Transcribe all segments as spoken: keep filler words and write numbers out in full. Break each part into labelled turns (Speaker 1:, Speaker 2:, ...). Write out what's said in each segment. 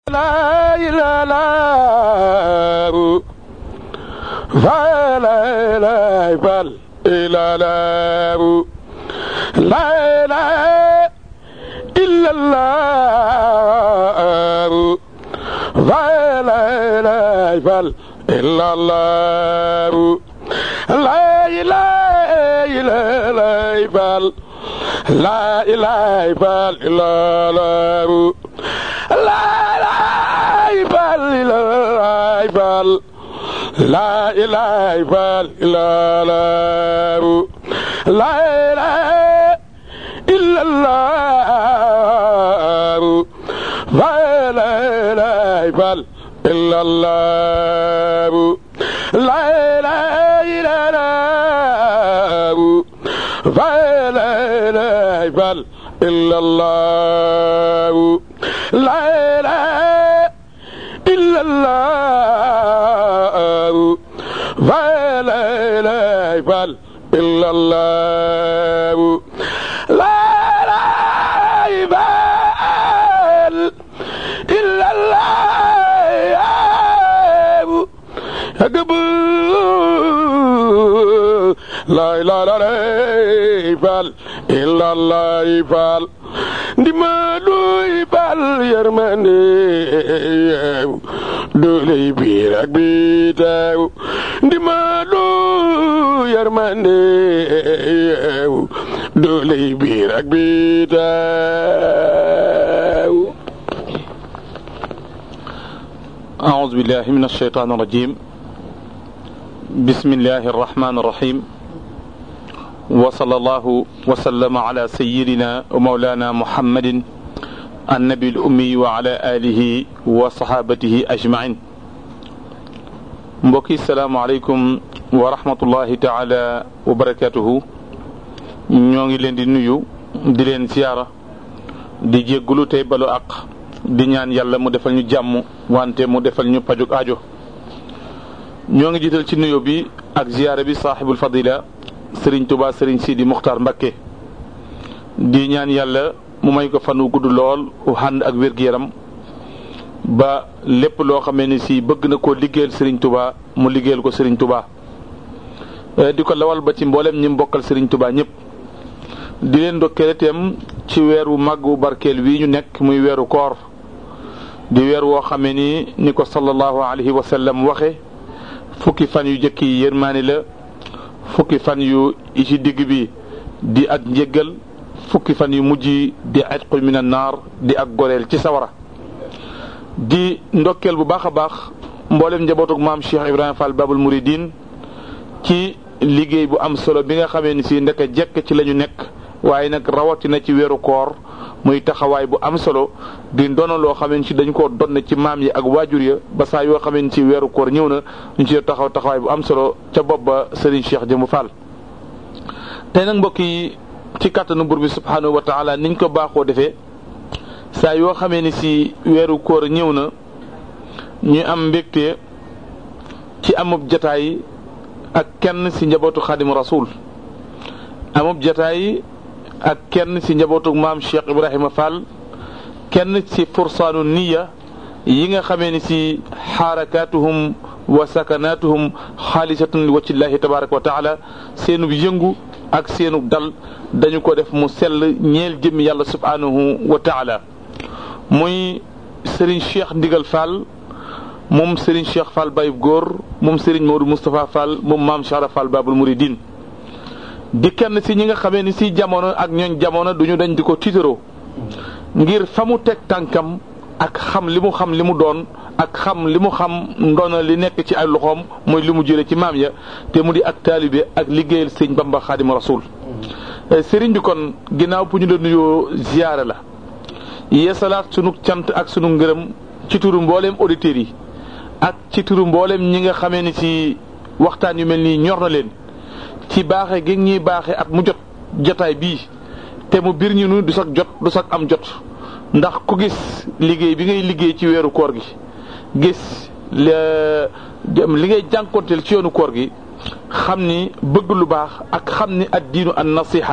Speaker 1: لا إله إلا الله ولا إله إلا الله لا إله إلا الله لا إله إلا الله لا إله إلا الله لا إله إلا الله ولا إله إلا الله لا إله إلا الله ولا إله إلا الله لا إله إلا الله ولا إله إلا الله لا إله إلا الله لا إله إلا الله فال dimadu ibal yermane dole birak bitaw dimadu yermane dole birak bitaw
Speaker 2: أعوذ بالله من الشيطان الرجيم بسم الله الرحمن الرحيم وصلى الله وسلم على سيدنا ومولانا محمد النبي الأمي وعلى آله وصحابته أجمعين mbokki salaamu aleykum wa rahmatullahi taala wa barakatuhu ñoo ngi leen di nuyu di leen siyaara di jéggulu tey balu ak di ñaan yàlla mu defal ñu jàmm wante mu defal ñu pajuk aajo ñoo ngi jiital ci nuyu bi ak ziyaara bi saaxibul fadila Sëriñ Tuubaa Sëriñ Sidi Muxtaar Mbakke di ñaan yàlla mu may ko fan wu gudd lool u ànd ak wér-gu-yaram ba lépp loo xamee ni si bëgg na koo liggéeyal Sëriñ Tuubaa mu liggéeyal ko Sëriñ Tuubaa di ko lawal ba ci mboolem ñi mbokkal Sëriñ Tuubaa ñëpp di leen ndokkeel itam ci weeru màggu barkeel wi ñu nekk muy weeru koor di weer woo xamee ni ni ko sallallahu alayhi wa sallam waxe fukki fan yu jëkk yi yërmaani la fukki fan yu ci digg bi di ak njéggal fukki fan yu mujj di atqu min an-naar di ak goreel ci sawara di ndokkeel bu baax a baax mboolem njabootug maam Cheikh Ibrahima Fall Babul Mouridine ci liggéey bu am solo bi nga xamee ni si ndeke jekk ci lañu nekk waaye nag rawatina ci weeru koor muy taxawaay bu am solo di ndono loo xamee ni si dañ koo donn ci maam yi ak waajur ya ba saa yoo xamee ni si weeru koor ñëw na ñu ci taxaw taxawaay bu am solo ca bopp ba Serigne Cheikh Jëmbu Fall. tey nag mbokk yi ci kàttanu buur bi subhanahu wa taala niñ ko baaxoo defee saa yoo xamee ni si weeru koor ñëw na ñu am mbégte ci amub jataay ak kenn si njabootu Xaadimu Rasuul amub jataay ak kenn ci njabootu maam Cheikh Ibrahima Fall kenn ci fursaanu niya yi nga xamee ni ci xarakatuhum wa sakanatuhum xaalisatun li wajhillahi tabaraka wa taala seenub yëngu ak seenub dal dañu ko def mu sell ñeel jëmmi yàlla subhanahu wa taala muy Serigne Cheikh Ndigal Fall moom Serigne Cheikh Fall Bayib Góor moom Serigne Maodo Moustapha Fall moom maam Cheikh Fall Babul Mouridine di kenn ci ñi nga xamee ni ci jamono ak ñooñ jamono duñu dañ di ko tiitaroo ngir fa mu teg tànkam ak xam li mu xam li mu doon ak xam li mu xam ndoona li nekk ci ay loxoom mooy li mu jële ci maam ya te mu di ak taalibe ak liggéeyal sëñ Bamba Xaadimu Rasuul sëriñ bi kon ginnaaw bu ñu la nuyoo ziyaare la yeesalaat sunu cant ak sunu ngërëm ci turu mbooleem auditeurs yi ak ci turu mbooleem ñi nga xamee ni ci waxtaan yu mel nii ñor na leen ci baaxe gi ñuy baaxe at mu jot jotaay bii te mu bir ñu nu du sax jot du sax am jot ndax ku gis liggéey bi ngay liggéey ci weeru koor gi gis li ngay jànkonteel ci yoonu koor gi xam ni bëgg lu baax ak xam ni ad diinu an nasiha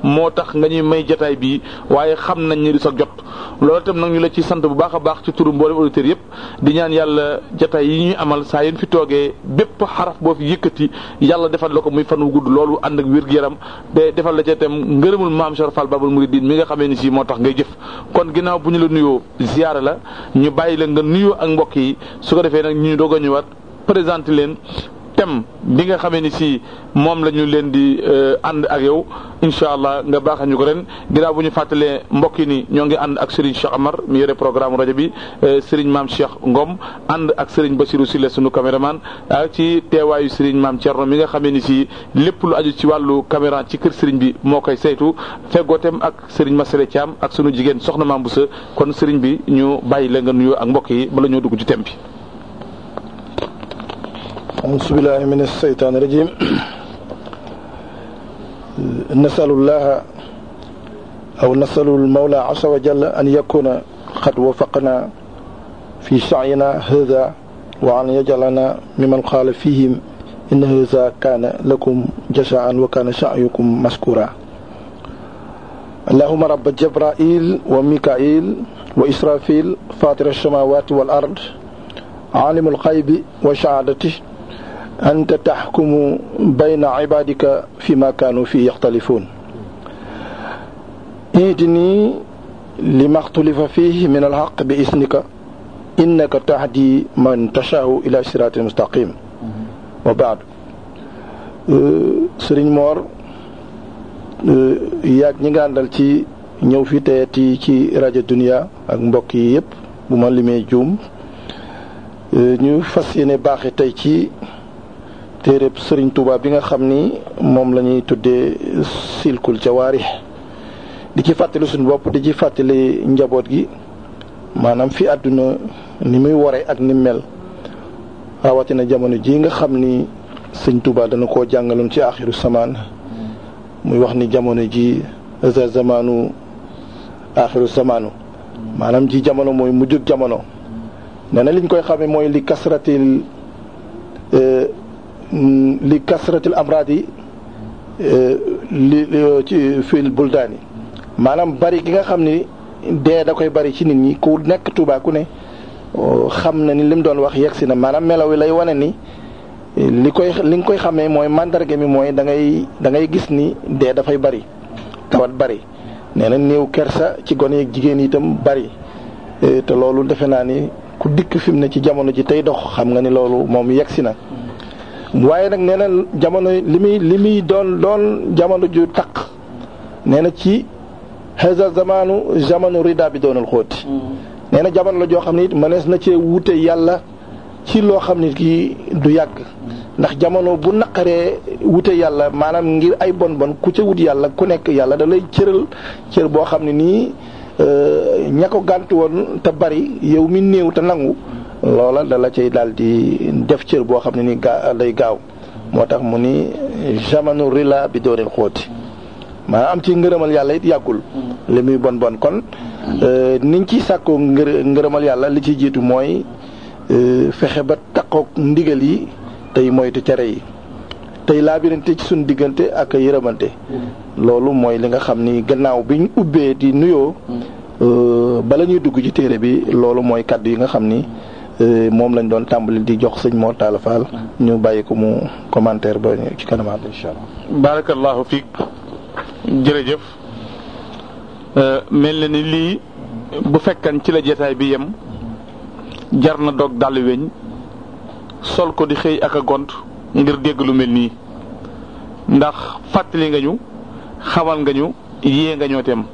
Speaker 2: moo tax nga ñuy may jataay bii waaye xam nañ ne di sa jot loolu itam nag ñu la ci sant bu baax a baax ci turu mboolem auditeurs yëpp di ñaan yàlla jataay yi ñuy amal saa yéen fi toogee bépp xaraf boo fi yëkkati yàlla defal la ko muy fan wu gudd loolu ànd ak wér-gu-yaram te defal la ca itam ngërëmul maam Cheikh Fall Babul Mouridine mi nga xamee ni si moo tax ngay jëf kon ginnaaw bu ñu la nuyoo ziyaara la ñu bàyyi la nga nuyoo ak mbokk yi su ko defee nag ñu doog a ñëwaat présenté leen thème bi nga xamee ni si moom la ñu leen di ànd ak yow incha allah nga baaxal ñu ko ren ginnaaw bu ñu fàttalee mbokk yi ni ñoo ngi ànd ak Serigne Cheikh Amar mi yore programme rajo bi Serigne Maam Cheikh Ngom ànd ak Serigne Bassirou Sylla sunu caméraman ci teewaayu Serigne Maam Thierno mi nga xamee ni si lépp lu aju ci wàllu caméra ci kër Serigne bi moo koy saytu feggootem ak Serigne Massale Thiam ak sunu jigéen Soxna Maam Boussa kon Serigne bi ñu bàyyi la nga nuyoo ak mbokk yi bala ñoo dugg ci thème bi.
Speaker 3: أعوذ بالله من الشيطان الرجيم نسأل الله أو نسأل المولى عز وجل أن يكون قد وفقنا في سعينا هذا وأن يجعلنا ممن قال فيهم إن هذا كان لكم جزاء وكان سعيكم مشكورا اللهم رب جبرائيل وميكائيل وإسرافيل فاطر السماوات والأرض عالم الغيب وشهادته أنت تحكم بين عبادك فيما كانوا فيه يختلفون اهدني لما اختلف فيه من الحق بإذنك إنك تهدي من تشاء إلى صراط مستقيم وبعد Serigne Mor yaag ñi nga àndal ci ñëw fi teyati ci rajo Dunia ak mbokk yi yëpp bu ma limee juum ñu fas yéene baaxe tey ci téereb Serigne Touba bi nga xam ni moom la ñuy tuddee silkul jawaarih di ci fàttali suñu bopp di ci fàttali njaboot gi maanaam fi àdduna ni muy ware ak ni mel rawatina jamono ji nga xam ni Serigne Touba dana koo jàngaloon ci axiru samaan muy wax ni jamono ji za zamaanu axiru zamaanu maanaam ji jamono mooy mujjug jamono nee na liñ koy xamee mooy li kasratil li kasratil amraadi li ci fil buldaani maanaam bari gi nga xam ni dee da koy bari ci nit ñi ku nekk Tuubaa ku ne xam na ni lim doon wax yegsi na maanaam melaw wi lay wane ni li koy li nga koy xamee mooy mandarga mi mooy da ngay da ngay gis ni dee dafay bari tawat bari nee na néew kersa ci gone yeeg jigéen yi itam bari te loolu defe naa ni ku dikk fi mu ne ci jamono ji tey dox xam nga ni loolu moom yegsi na waaye nag nee na jamono li muy li muy doon doon jamono ju taq nee na ci haza zamanu zamanu rida bi doonal xóoti nee na jamono la joo xam ne it mënees na cee wuute yàlla ci loo xam ne kii du yàgg ndax jamono bu naqaree wute yàlla maanaam ngir ay bon bon ku ca wut yàlla ku nekk yàlla da lay cëral cër boo xam ne nii ña ko gàntu woon te bari yow mi néew te nangu loola da la cay daal di def cër boo xam ne ni gaa day gaaw moo tax mu ni jamanu rila bi doonil xóoti maanaam am ci ngërëmal yàlla it yàggul li muy bon bon kon niñ ciy sàkkoo ngër ngërëmal yàlla li ci jiitu mooy fexe ba takkook ndigal yi tey moytu cere yi tey laabirante ci suñ diggante ak yërëmante loolu mooy li nga xam ni gannaaw biñ ubbee di nuyoo bala ñuy dugg ci téere bi loolu mooy kaddu yi nga xam ni moom lañ doon tàmbali di jox sëñ Mor Talla Fall ñu bàyyi ko mu commentaire ba ci kanamaat incha allah.
Speaker 2: barakallahu fiik jërëjëf mel na ni lii bu fekkan ci la jotaay bi yem jar na dog dàll weñ sol ko di xëy ak a gont ngir dégg lu mel nii ndax fàttali nga ñu xamal nga ñu yée nga ñoo tem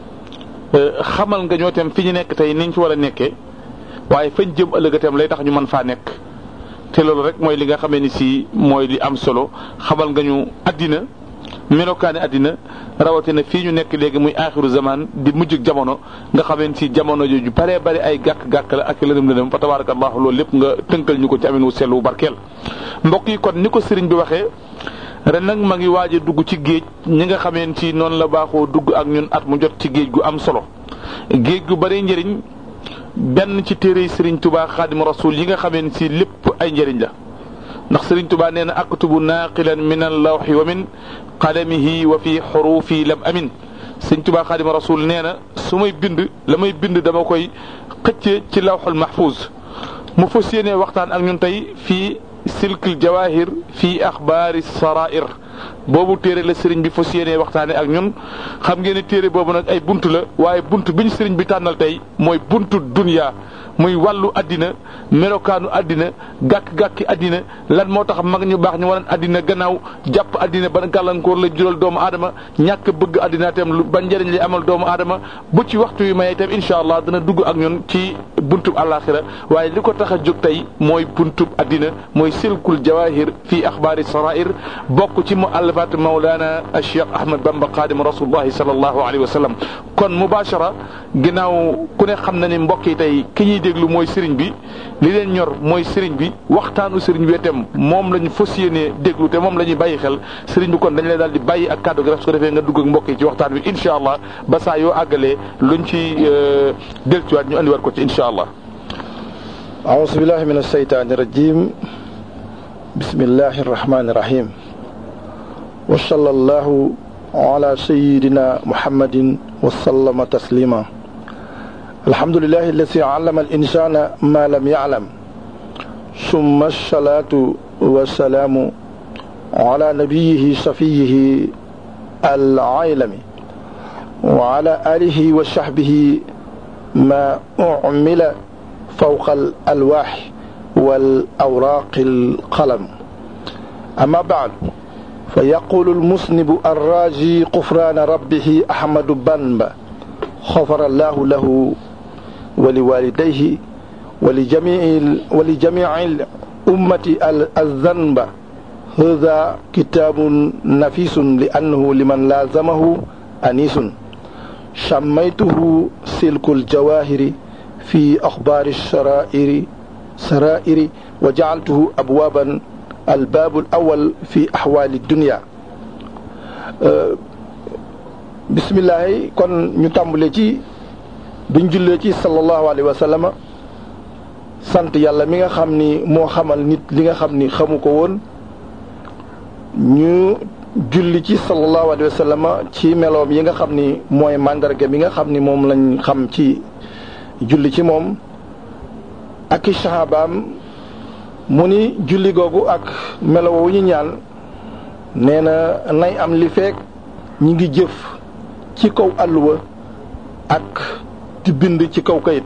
Speaker 2: xamal nga ñoo tem fi ñu nekk tey niñ ci war a nekkee waaye fañ jëm ëllëgatam lay tax ñu mën faa nekk te loolu rek mooy li nga xamee ni si mooy li am solo xamal nga ñu àddina melokaani àddina rawatina fii ñu nekk léegi muy aaxiru zaman di mujjug jamono nga xameen si jamono jooju bare bare ay gàkk-gàkk la ak lëndëm lëndëm fa tabarakallahu loolu lépp nga tënkal ñu ko ci amin wu sell wu barkeel mbokk yi kon ni ko sëriñ bi waxee ren nag ma ngi waaj a dugg ci géej ñi nga xameen si noonu la baaxoo dugg ak ñun at mu jot ci géej gu am solo géej gu bare njëriñ benn ci téere sëriñ Tuubaa Xaadimu Rasuul yi nga xameen si lépp ay njëriñ la ndax Sëriñ Tuubaa nee na aktubu naaqilan min allawxi wa min qalamihi wa fi xurufi lam amin. Sëriñ Tuubaa Xaadimu Rasuul nee na su may bind la may bind dama koy xëccee ci lawxul mahfuuz. mu fas yéene waxtaan ak ñun tey fii silkil jawahir fii axbaari sarair boobu téere la sëriñ bi fas yéene waxtaane ak ñun. xam ngeen ne téere boobu nag ay bunt la waaye bunt bi ñu sëriñ bi tànnal tey mooy buntu dunya muy wàllu addina melokaanu addina gàkk-gàkki addina lan moo tax mag ñu baax ñu waroon addina gannaaw jàpp addina ban gàllankoor la jural doomu aadama ñàkk bëgg addina itam lu ban njëriñ li amal doomu aadama bu ci waxtu yu may itam incha allah dana dugg ak ñun ci buntub àllaaxira waaye li ko tax a jóg tey mooy buntub addina mooy silkul jawahir fii axbaari sarair bokk ci muallafat mawlana Cheikh Ahmad Bamba Xaadimu Rasulillahi sallallahu alayhi wa sallam. kon mubashara ginnaaw ku ne xam na ni mbokk yi tey ki ñuy déglu mooy sëriñ bi li leen ñor mooy sëriñ bi waxtaanu sëriñ bi itam moom la ñu fas yéenee déglu te moom la ñuy bàyyi xel sëriñ bi kon dañ lay daal di bàyyi ak kàddu gi rek su ko defee nga dugg ak mbokk yi ci waxtaan wi incha allah ba saa yoo àggalee luñ ci delluwaat ñu andiwaat ko ci incha allah.
Speaker 3: أعوذ بالله من الشيطان الرجيم بسم الله الرحمن الرحيم وصلى الله على سيدنا محمد وسلم تسليما الحمد لله الذي علم الإنسان ما لم يعلم ثم الصلاة والسلام على نبيه صفيه العالم وعلى آله وصحبه ما أعمل فوق الألواح والأوراق القلم أما بعد فيقول المذنب الراجي غفران ربه أحمد بنبا غفر الله له ولوالديه ولجميع ولجميع الأمة الذنب هذا كتاب نفيس لأنه لمن لازمه أنيس سميته سلك الجواهر في أخبار السرائر سرائر وجعلته أبوابا الباب الأول في أحوال الدنيا أه بسم الله كون نتامبلي تي بن جولي تي صلى الله عليه وسلم سانت يالا ميغا خامني مو خامال نيت ليغا خامني خاموكو وون ñu julli ci sallallahu alayhi wa sallam ci meloom yi nga xam ni mooy mandarga mi nga xam ni moom lañ xam ci julli ci moom ak i sahabaam mu ni julli googu ak melo wu ñu ñaan nee na nay am li fekk ñi ngi jëf ci kaw àlluwa ak di bind ci kaw kayit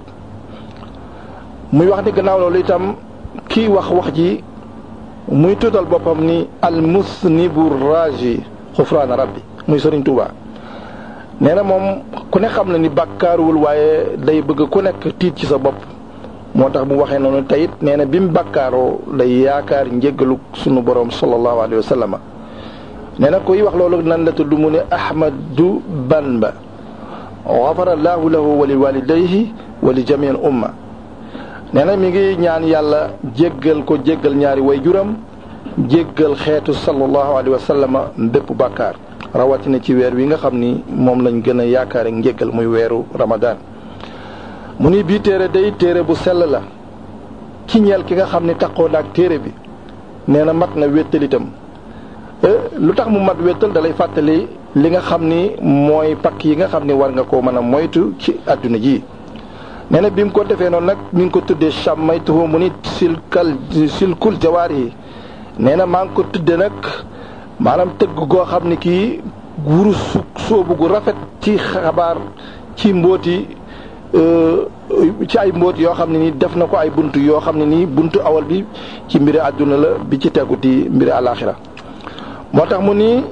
Speaker 3: muy wax ni gannaaw loolu itam kii wax wax ji muy tuddal boppam ni al musnibu raji xufraana rabbi muy Sëriñ Tuubaa nee na moom ku ne xam na ni bàkkaaruwul waaye day bëgg ku nekk tiit ci sa bopp moo tax mu waxee noonu tayit nee na bi mu bàkkaaroo day yaakaar njéggalu sunu borom sallallahu alayhi wa sallam nee na kuy wax loolu nan la tudd mu ne Ahmadu Bamba ghafara llahu lahu wa li walidayhi wa li jami al umma nee na mi ngi ñaan yàlla jéggal ko jéggal ñaari way juram jéggal xeetu sallallahu alayhi wa sallam bépp bàkkaar rawatina ci weer wi nga xam ni moom lañ gën a yaakaar ak njéggal muy weeru Ramadan mu ni bii téere day téere bu sell la ci ñeel ki nga xam ni taxoo naag téere bi nee na mat na wéttal itam lu tax mu mat wéttal dalay fàttali li nga xam ni mooy pakk yi nga xam ni war nga koo mën a moytu ci àdduna ji nee na bi mu ko defee noonu nag mi ngi ko tuddee sàmmaytuhu mu ni silkal silkul jawaar yi nee na maa ngi ko tuddee nag maanaam tëgg goo xam ni kii wurus soobu gu rafet ci xabaar ci mbóoti ci ay mbóot yoo xam ne ni def na ko ay buntu yoo xam ne nii buntu awal bi ci mbiri àdduna la bi ci tegu di mbiri alaxira moo tax mu ni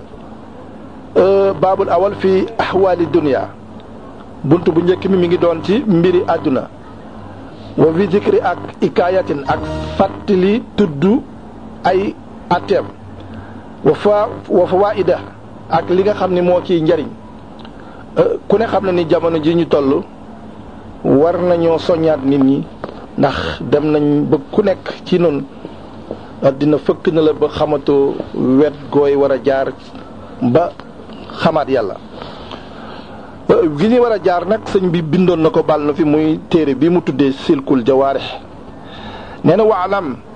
Speaker 3: baabul awal fi ahwaali dunya buntu bu njëkk mi mi ngi doon ci mbiri àdduna wa fi zikri ak ikayatin ak fàttali tudd ay ateem wa fa wa fawaida ak li nga xam ne moo ciy njariñ ku ne xam na ni jamono ji ñu toll war nañoo soññaat nit ñi ndax dem nañ ba ku nekk ci noonu dina fëkk na la ba xamatoo wet gooy war a jaar ba xamaat yàlla gi ñu war a jaar nag sëñ bi bindoon na ko bàll na fi muy téere bi mu tuddee silkul jawaarix nee na waalam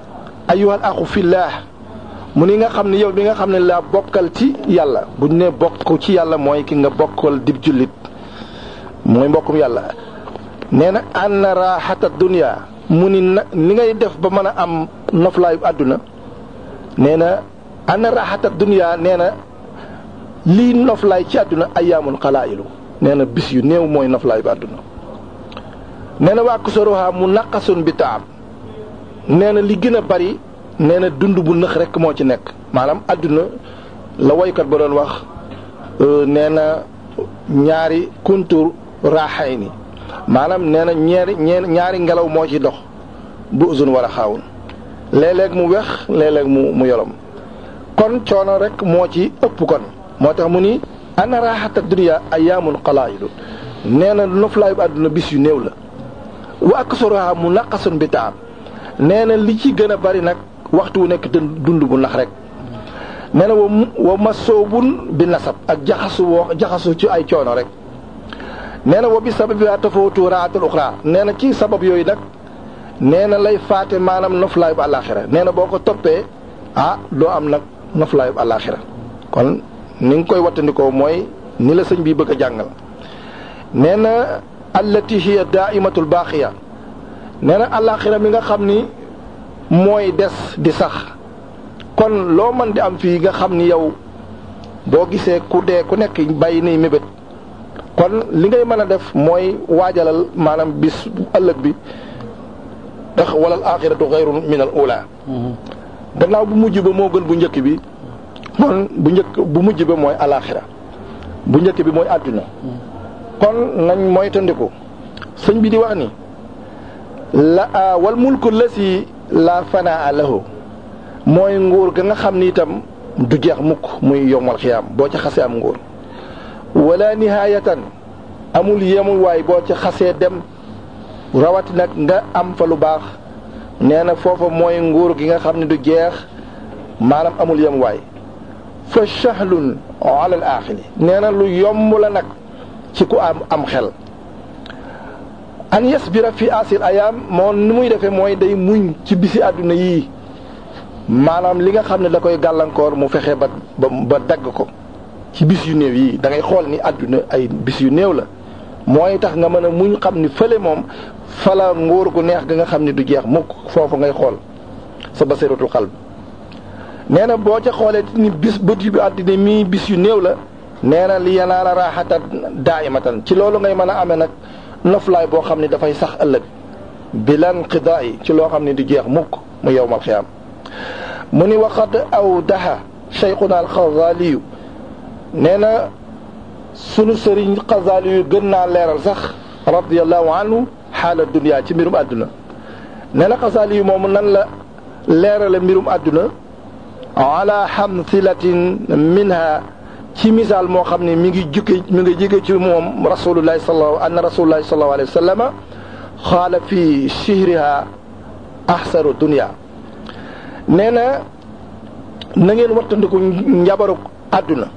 Speaker 3: ayyuhal axu fillah mu ni nga xam ne yow bi nga xam ne laa bokkal ci yàlla bu ñu nee bokk ci yàlla mooy ki nga bokkal dib jullit mooy mbokkum yàlla nee na anna raaxata dunya mu ni na ni ngay def ba mën a am noflaayu àdduna nee na anna raaxata dunya nee na lii noflaay ci àdduna ayyaamun qalaa'ilu nee na bis yu néew mooy noflaayu àdduna nee na waa kusaruha mu naqasun bi taab nee na li gën a bari nee na dund bu nëx rek moo ci nekk maanaam àdduna la woykat ba doon wax nee na ñaari kuntur raaxay ni maanaam nee na ñeeri ñaari ngelaw moo ci dox bu uzun war a xaawun léeg-léeg mu wex léeg-léeg mu mu yolom kon coono rek moo ci ëpp kon moo tax mu ni ana raaxata dunya ayyaamun qalaa'ilu nee na noflaayu àdduna bis yu néew la wa aksaruha mu naqasun bi taab nee na li ci gën a bari nag waxtu wu nekk dund bu nax rek nee na wa wa masoobun bi nasab ak jaxasu woo jaxasu ci ay coono rek nee na wa bi sabab yaa tafawutu raatul uxra nee na ci sabab yooyu nag nee na lay faate maanaam noflaay bu àllaaxira nee na boo ko toppee ah doo am nag noflaay bu àllaaxira kon ni nga koy wattandikoo mooy ni la sëñ bi bëgg a jàngal nee na allati hiya daa'imatul baaqiya nee na àllaaxira mi nga xam ni mooy des di sax kon loo mën di am fii nga xam ni yow boo gisee ku dee ku nekk bàyyi nii mébét kon li ngay mën a def mooy waajalal maanaam bis ëllëg bi ndax walal aaxiratu xayrun min al ula gannaaw bu mujj ba moo gën bu njëkk bi kon bu njëkk bu mujj ba mooy alaaxira bu njëkk bi mooy àdduna kon nañ mooy tandiku sëñ bi di wax ni la wal mulku lasi la fanaa lahu mooy nguur ga nga xam ni itam du jeex mukk muy yomal xiyaam boo ca xasee am nguur wala nihaayatan amul yemul waay boo ca xasee dem rawati nag nga am fa lu baax nee na foofa mooy nguur gi nga xam ne du jeex maanaam amul yem waay fa shahlun ala al aaxili nee na lu yomb la nag ci ku am am xel an yasbira fi asil ayaam moo ni muy defee mooy day muñ ci bisi àdduna yii maanaam li nga xam ne da koy gàllankoor mu fexe ba ba ba dagg ko ci bis yu néew yii da ngay xool ni àdduna ay bis yu néew la mooy tax nga mën a muñ xam ni fële moom fala nguur gu neex ga nga xam ni du jeex mukk foofu ngay xool sa basiratul xalb nee na boo ca xoolee ni bis bët yu àddina mii bis yu néew la nee na li yanaala raaxatan daa'imatan ci loolu ngay mën a amee nag noflaay boo xam ne dafay sax ëllëg bilan qidaa yi ci loo xam ne du jeex mukk mu yowmal xiyaam mu ni waxad aw daha cheikhuna al Xazaaliyu nee na sunu sëriñ Xazaaliyu gën naa leeral sax radiyallahu anhu xaala dunya ci mbirum àdduna nee na Xazaaliyu moomu nan la leerale mbirum àdduna ala hamsilatin minha ci misaal moo xam ne mi ngi jukke mi ngi jóge ci moom rasulullahi sallallahu anna rasulullahi sallallahu alayhi wa sallam xaala fi shihriha ahsaru dunya nee na na ngeen wattandiku njabaruk àdduna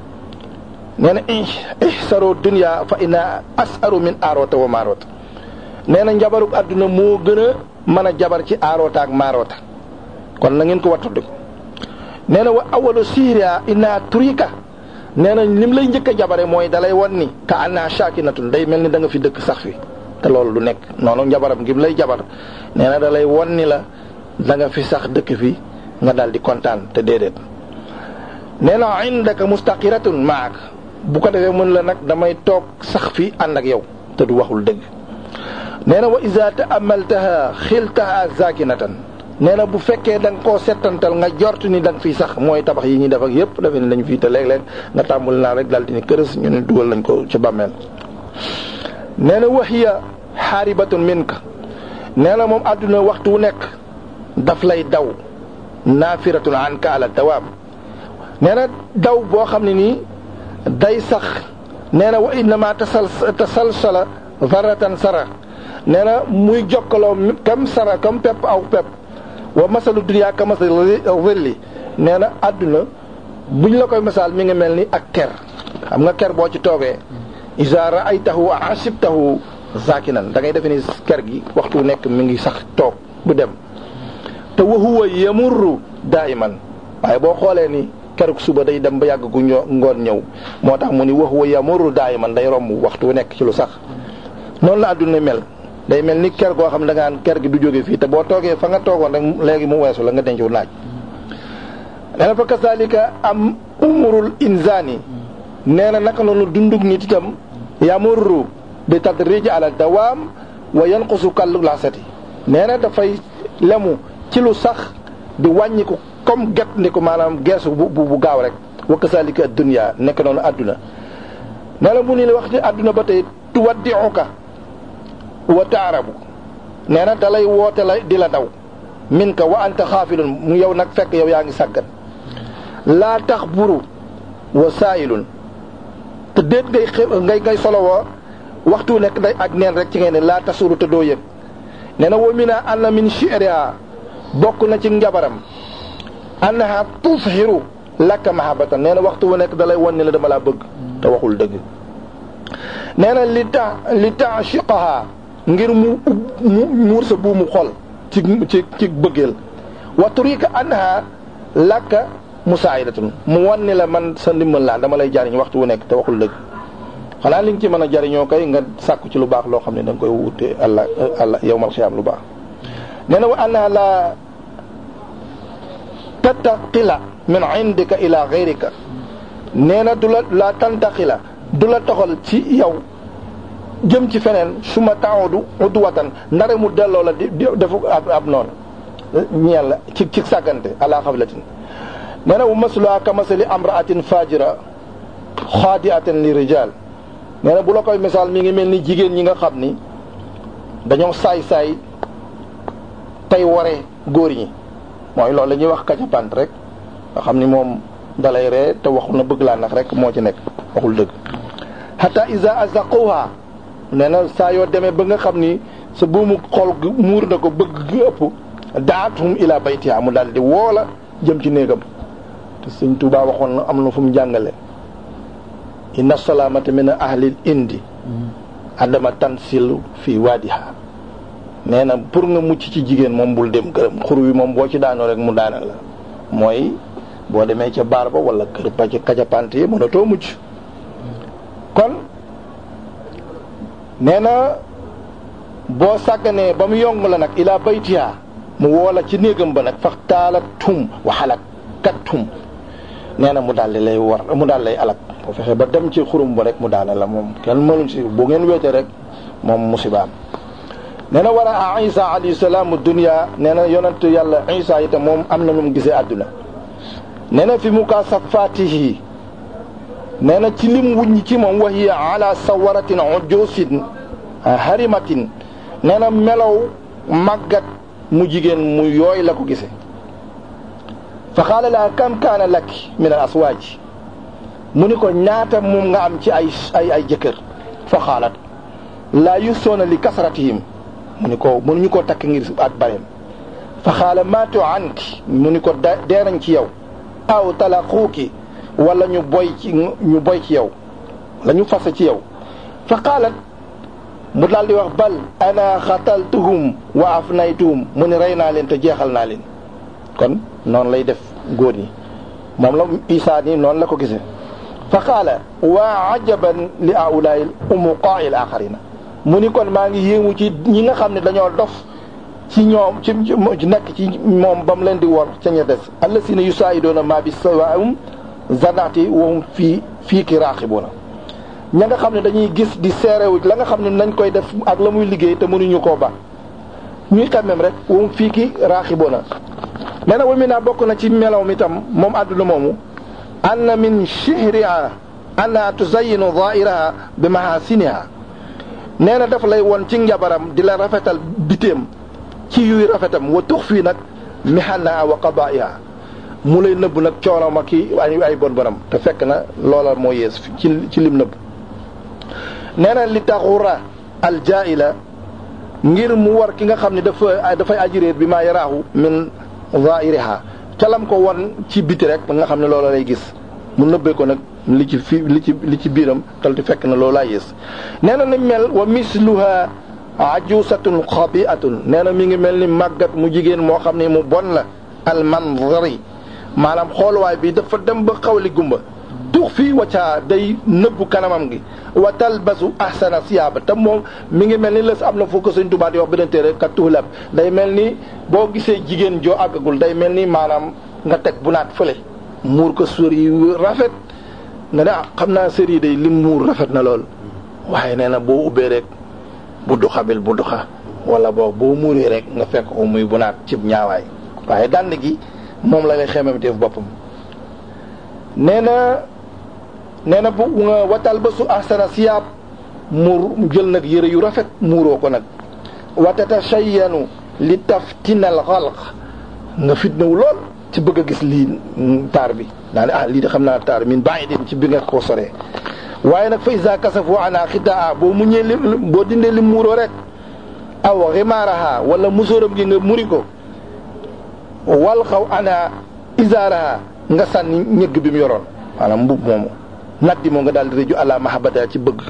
Speaker 3: nee na ihsaru dunya fa inna asaru min aarota wa maarota nee na njabaruk àdduna moo gën a mën a jabar ci aarota ak maarota kon na ngeen ko wattandiku nee na wa awalu shihriha inna turika nee na lim lay njëkk a jabare mooy dalay won ni ka anna shakinatun day mel ni da nga fi dëkk sax fi te loolu du nekk noonu njabaram ngi lay jabar nee na dalay won ni la da nga fi sax dëkk fi nga daal di kontaan te déedéet nee na indaka mustaqiratun maak bu ko defee mën la nag damay toog sax fi ànd ak yow te du waxul dëgg nee na wa iza ta'amaltaha xiltaha zakinatan nee na bu fekkee da nga koo settantal nga jort ni da nga fiy sax mooy tabax yi ñuy def ak yépp defe ni lañu fii te léeg-léeg nga tàmbul naa rek daal di ni kërës ñu ne dugal nañ ko ci bàmmeel nee na wahiya xaaribatun minka nee na moom àdduna waxtu wu nekk daf lay daw naafiratun anka ala dawaam nee na daw boo xam ne nii day sax nee na wa innama tasal tasalsala zaratan sara nee na muy jokkaloo kam sara kam pepp aw pepp wa masalu dunya ka masal zilli nee na àdduna buñ la koy misaal mi ngi mel ni ak ker xam nga ker boo ci toogee iza ra'aytahu asibtahu zakinan da ngay defe ni ker gi waxtu nekk mi ngi sax toog du dem te wa huwa yamurru daiman waaye boo xoolee ni keruk suba day dem ba yàgg gu ngoon ñëw moo tax mu ni wa huwa yamurru daiman day romb waxtu wu nekk ci lu sax noonu la àdduna mel day mel ni ker goo xam ne da nga naan ker gi du jóge fii te boo toogee fa nga toogoon rek léegi mu weesu la nga dencu naaj nee na fa kasaalika am umurul insaani nee na naka noonu dundug nit itam yamurru bi tadrij ala dawaam wa yanqusu kallu lasati nee na dafay lemu ci lu sax di wàññiku comme get ndi ko maanaam geesu bu bu gaaw rek wa kasaalika dunya nekk noonu àdduna nee na mu ni la wax ci àdduna ba tey tuwaddi'uka wa taarabu nee na dalay woote la di la daw min ka wa anta xaafilun mu yow nag fekk yow yaa ngi sàggan laa tax buru wa saayilun te déet ngay ngay ngay solowoo waxtu nekk day ak neen rek ci ngay ne laa tasuru te doo yëg nee na wa mina anna min shi'riha bokk na ci njabaram annaha tuzhiru laka mahabbatan nee na waxtu wu nekk dalay won ni la dama laa bëgg te waxul dëgg nee na li ta li ta'shiqaha ngir mu mu muur sa buumu xol ci ci ci bëggeel wa turika annaha laka musaa'idatun mu wan ni la man sa ndimbal laa dama lay jariñ waxtu wu nekk te waxul dëgg xanaa li nga ci mën a jariñoo kay nga sàkku ci lu baax loo xam ne da nga koy wute Allah Allah yawmal xiyaam lu baax nee na wa annaha la tattaqila min indika ila ghayrika nee na du la la tantaqila du la toxal ci yow jëm ci feneen su ma taawdu udwatan ndare mu delloo la di defu ab ab noonu ñeel la ci ci sàggante ala xaflatin nee na wa masluha ka masali amraatin fajira xaadi'atan li rijal nee na bu la koy misaal mi ngi mel ni jigéen ñi nga xam ni dañoo saay-saay tey waree góor ñi mooy loolu la ñuy wax kacapant rek nga xam ni moom dalay ree te waxul na bëgg laa nax rek moo ci nekk waxul dëgg hatta iza azaquha nee na saa yoo demee ba nga xam ni sa buumu xol muur na ko bëgg gi ëpp daatum ila baytiha mu daal di woola jëm ci néegam te Sëñ Tuubaa waxoon na am na fu mu jàngale inna salaamata min ahlil indi adama tansilu fii waadiha nee na pour nga mucc ci jigéen moom bul dem këram xur wi moom boo ci daanoo rek mu daana la mooy boo demee ca baar ba wala kër ba ci kajapante yi mënatoo mucc kon nee na boo sàgganee ba mu yong la nag ila baytiha mu woola ci néegam ba nag fax taala tum waxalak kat tum nee na mu daal di lay war mu daal lay alak boo fexe ba dem ci xurum ba rek mu daana la moom kenn mënuñ si bu ngeen wéete rek moom musibaam nee na war a Isa alayhi salaam dunya nee na yonent yàlla Isa itam moom am na nu mu gisee àdduna nee na fi mukasafatihi nee na ci lim wuññi ci moom wa hiya ala sawaratin ujusin harimatin nee na melaw màggat mu jigéen mu yooy la ko gisee fa qaala laa kam kaana laki min al aswaaj mu ni ko ñaata moom nga am ci ay ay ay jëkkër fa xaalat laa yusoona li kasratihim mu ni ko mënuñu koo takk ngir ak bareem fa xaala maatu anki mu ni ko dee nañ ci yow aw talaquuki wala ñu boy ci ñu boy ci yow la ñu fase ci yow fa qaalat mu daal di wax bal ana xataltuhum wa afnaytuhum mu ni rey naa leen te jeexal naa leen kon noonu lay def góor ñi moom la Isaa ni noonu la ko gisee fa qaala wa ajaban li aulail umuqaa il axarina mu ni kon maa ngi yéemu ci ñi nga xam ne dañoo dof ci ñoom ci nekk ci moom ba mu leen di wor ca ña des allasina yusaayidoona maa bi sawaum zanati wahum fii fii ki raaxibuuna ña nga xam ne dañuy gis di seerewu la nga xam ne nañ koy def ak la muy liggéey te mënuñu koo ba ñuy xemmem rek wahum fii ki raaxibuuna nee na wa mi naa bokk na ci melaw mi tam moom àdduna moomu anna min shihriha anna tuzayinu zaahiraha bi mahasiniha nee na daf lay won ci njabaram di la rafetal bitéem ci yuy rafetam wa tux fii nag mihannaha wa qadaiha mu lay nëbb nag coonom ak i ay ay bon bonam te fekk na loola moo yees ci ci lim nëbb nee na li taxura al jaila ngir mu war ki nga xam ne dafa dafay ajiréer bi maa yaraahu min zaahiriha ca lam ko won ci biti rek nga xam ne loola lay gis mu nëbbee ko nag li ci fi li ci li ci biiram tal ti fekk na loolaa yées nee na nañ mel wa misluha ajusatun xabiatun nee na mi ngi mel ni màggat mu jigéen moo xam ne mu bon la al manzari maanaam xooluwaay bi dafa dem ba xawli gumba tux fii wacca day nëbbu kanamam gi wa talbasu ahsana siyaaba te moom mi ngi mel ni la am na foo ko Sëñ Tuubaa di wax beneen téere kat tuhlab day mel ni boo gisee jigéen joo àggagul day mel ni maanaam nga teg bu naat fële muur ko sër yi rafet nga ne ah xam naa sër yi day lim muur rafet na lool waaye nee na boo ubbee rek bu duxa bil bu duxa wala boo boo muuree rek nga fekk ko muy bu naat cib ñaawaay waaye dànd gi moom la lay xemam def boppam nee na nee na bu watal ba su ahsana siyaab muur jël nag yëre yu rafet muuroo ko nag watata shayyanu li taftinal xalq nga fitnawu lool ci bëgg a gis lii taar bi daa ne ah lii de xam naa taar min bàyyi dem ci bi nga ko soree waaye nag fa isa kasafu ana xidaa boo muñee li boo dindee li muuroo rek aw ximaaraha wala musóoram gi nga muri ko wal xaw ana isaaraha nga sànni ñëgg bi mu yoroon maanaam mbub moomu naddi moo nga daal di réju ala mahabada ci bëgg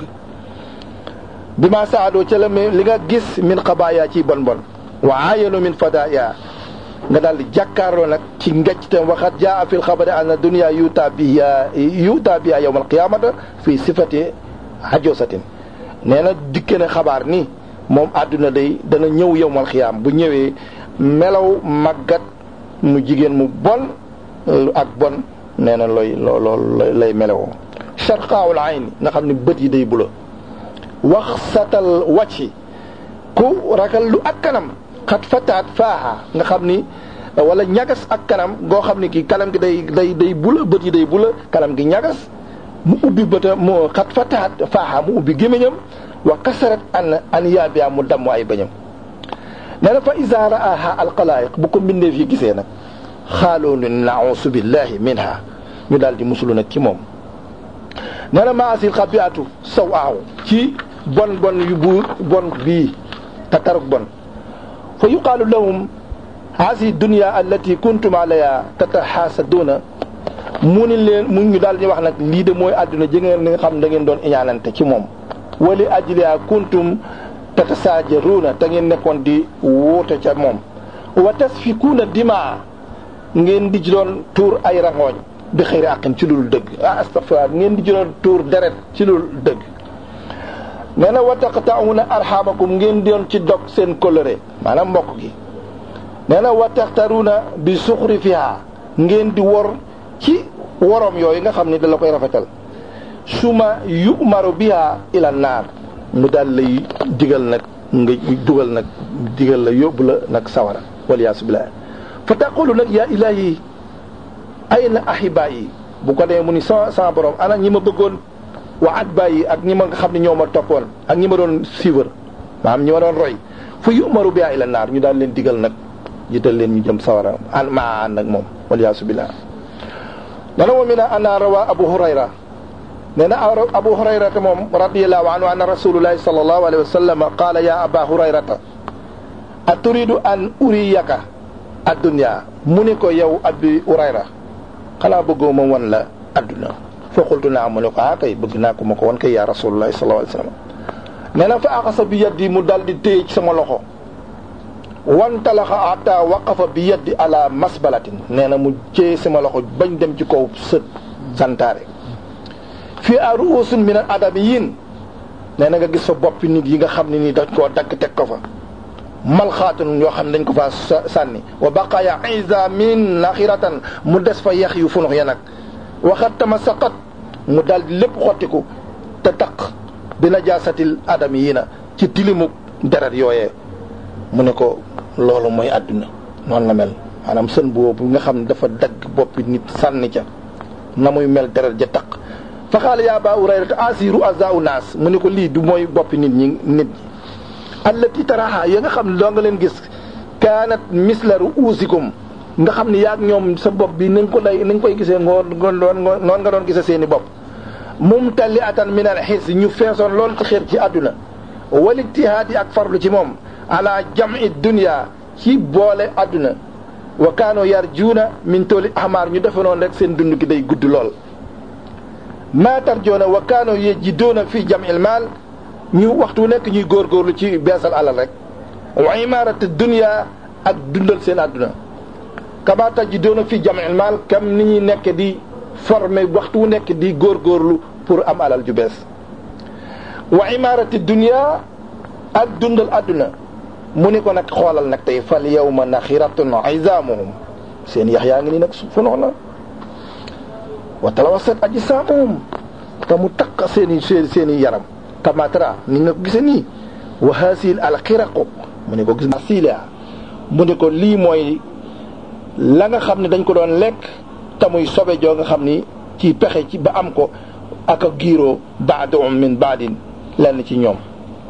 Speaker 3: bi ma saadoo ca la li nga gis min xabaaya ci bon bon wa ayanu min fadaaya nga daal di jàkkaarloo nag ci ngecc tam waxat jaa fil xabari anna dunya yuta biha yuta biha yawm al qiyamata fi sifati hajosatin nee na dikke ne xabaar ni moom àdduna day dana ñëw yawmal xiyaam bu ñëwee melaw màggat mu jigéen mu bon ak bon nee na looy loo loolu lay melawoo sharqaawul ayni nga xam ne bët yi day bula wax satal wàcci ku ragal lu ak kanam xat fataat faaxa nga xam ni wala ñagas ak kanam goo xam ni kii kanam gi day day day bula bët yi day bula kanam gi ñagas mu ubbi bëta mu xat fataat faaxa mu ubbi gémmiñam wa kasarat an an yaabiya mu damm ay bañam nee na fa iza raaha alxalaayiq bu ko mbindeef yi gisee nag xaaloo ni nausu billahi minha ñu daal di musulu nag ci moom nee na maasil xabiatu saw aaw ci bon bon yu bu bon bii te taruk bon fa yuqaalu lahum haasi dunya allati kuntum alayha tatahasaduna mu ni leen mu ñu daal di wax nag lii de mooy àdduna ji ngeen nga xam da ngeen doon iñaanante ci moom wali ajliha kuntum tatasaajaruuna te ngeen nekkoon di wóote ca moom wa tasfikuuna dimaa ngeen di ci doon tuur ay rangooñ bi xëyri àqin ci lul dëgg ah astafurlah ngeen di ci doon tuur deret ci lul dëgg nee na wa taqta'uuna arhamakum ngeen doon ci dog seen kóllëre maanaam mbokk gi nee na wa taxtaruuna bi suxrifiha ngeen di wor ci worom yooyu nga xam ni da la koy rafetal suma yu'maru biha ila naar mu daal lay digal nag nga dugal nag digal la yóbbu la nag sawara waliyaasu billah fa taqulu nag yaa ilahi ayna ahibaayi bu ko dee mu ni sa sa borom ana ñi ma bëggoon wa atbaayi ak ñi ma nga xam ne ñoo ma toppoon ak ñi ma doon suivre maanaam ñi ma doon roy fa yu'maru biha ila naar ñu daal leen digal nag jiital leen ñu jëm sawara an maa ànd ak moom waliyaasu billah dana moom mi na ana rawa abu hurayra nee na abu hurayrata moom radiyallahu anhu anna rasulullahi sallallahu alayhi wa sallam qaala ya aba hurayrata a turidu an uriyaka addunya mu ni ko yow abi hurayra xanaa bëggoo ma won la adduna fa qultu naa mu ne ko ah kay bëgg naa ko ma ko won kay ya rasulullahi sallallahu alayhi wa sallam nee na fa axasa bi yaddi mu dal di téye ci sama loxo wantalaxa ata waqafa bi yaddi ala masbalatin nee na mu téye sama loxo bañ dem ci kaw sët santaare fii a ruusun min al adamiyin nee na nga gis fa boppi nit yi nga xam ne nii dañ koo dagg teg ko fa malxaatun yoo xam ne dañ ko fa sànni wa baqaya izamin naxiratan mu des fa yax yu funux ya nag waxat tama saqat mu daal di lépp xottiku te taq bi najaasatil adamiyina ci tilimu deret yooyee mu ne ko loolu mooy àdduna noonu la mel maanaam sën boobu nga xam ne dafa dagg boppi nit sànni ca na muy mel deret ja taq fa xaala yaa Abaa Hurayrata asiru azaa naas mu ne ko lii du mooy boppi nit ñi nit ñi allati taraha ya nga xam ne doo nga leen gis kaanat misla ruusikum nga xam ne yaag ñoom sa bopp bi ni nga ko day ni nga koy gisee ngoo noonu nga doon gisee seeni bopp mumtali atan min al xis ñu feesoon loolu ci xeer ci àdduna wal ijtihaadi ak farlu ci moom ala jam'i dunya ci boole àdduna wa kaanoo yarjuuna min tooli ahmar ñu defe noonu rek seen dund gi day gudd lool ma tarjoona wa kaanoo yejjidoona fi jam'il maal ñu waxtu nekk ñuy góorgóorlu ci beesal alal rek wa imarati dunya ak dundal seen àdduna kama tajiduuna fi jam'il maal kam ni ñuy nekk di former waxtu nekk di góorgóorlu pour am alal ju bees wa imarati dunya ak dundal àdduna mu ni ko nag xoolal nag tey fal yawma naxiratun izaamuhum seen yax yaa ngi nii nag fu nox na wa talawasat ajsaamuhum te mu takk seen i seen i yaram kamatra ni nga ko gisee nii wa hasil al xiraqu mu ne ko gis asila mu ne ko lii mooy la nga xam ne dañ ko doon lekk te muy sobe joo nga xam ni ci pexe ci ba am ko ak a giiroo ba'duhum min ba'din lenn ci ñoom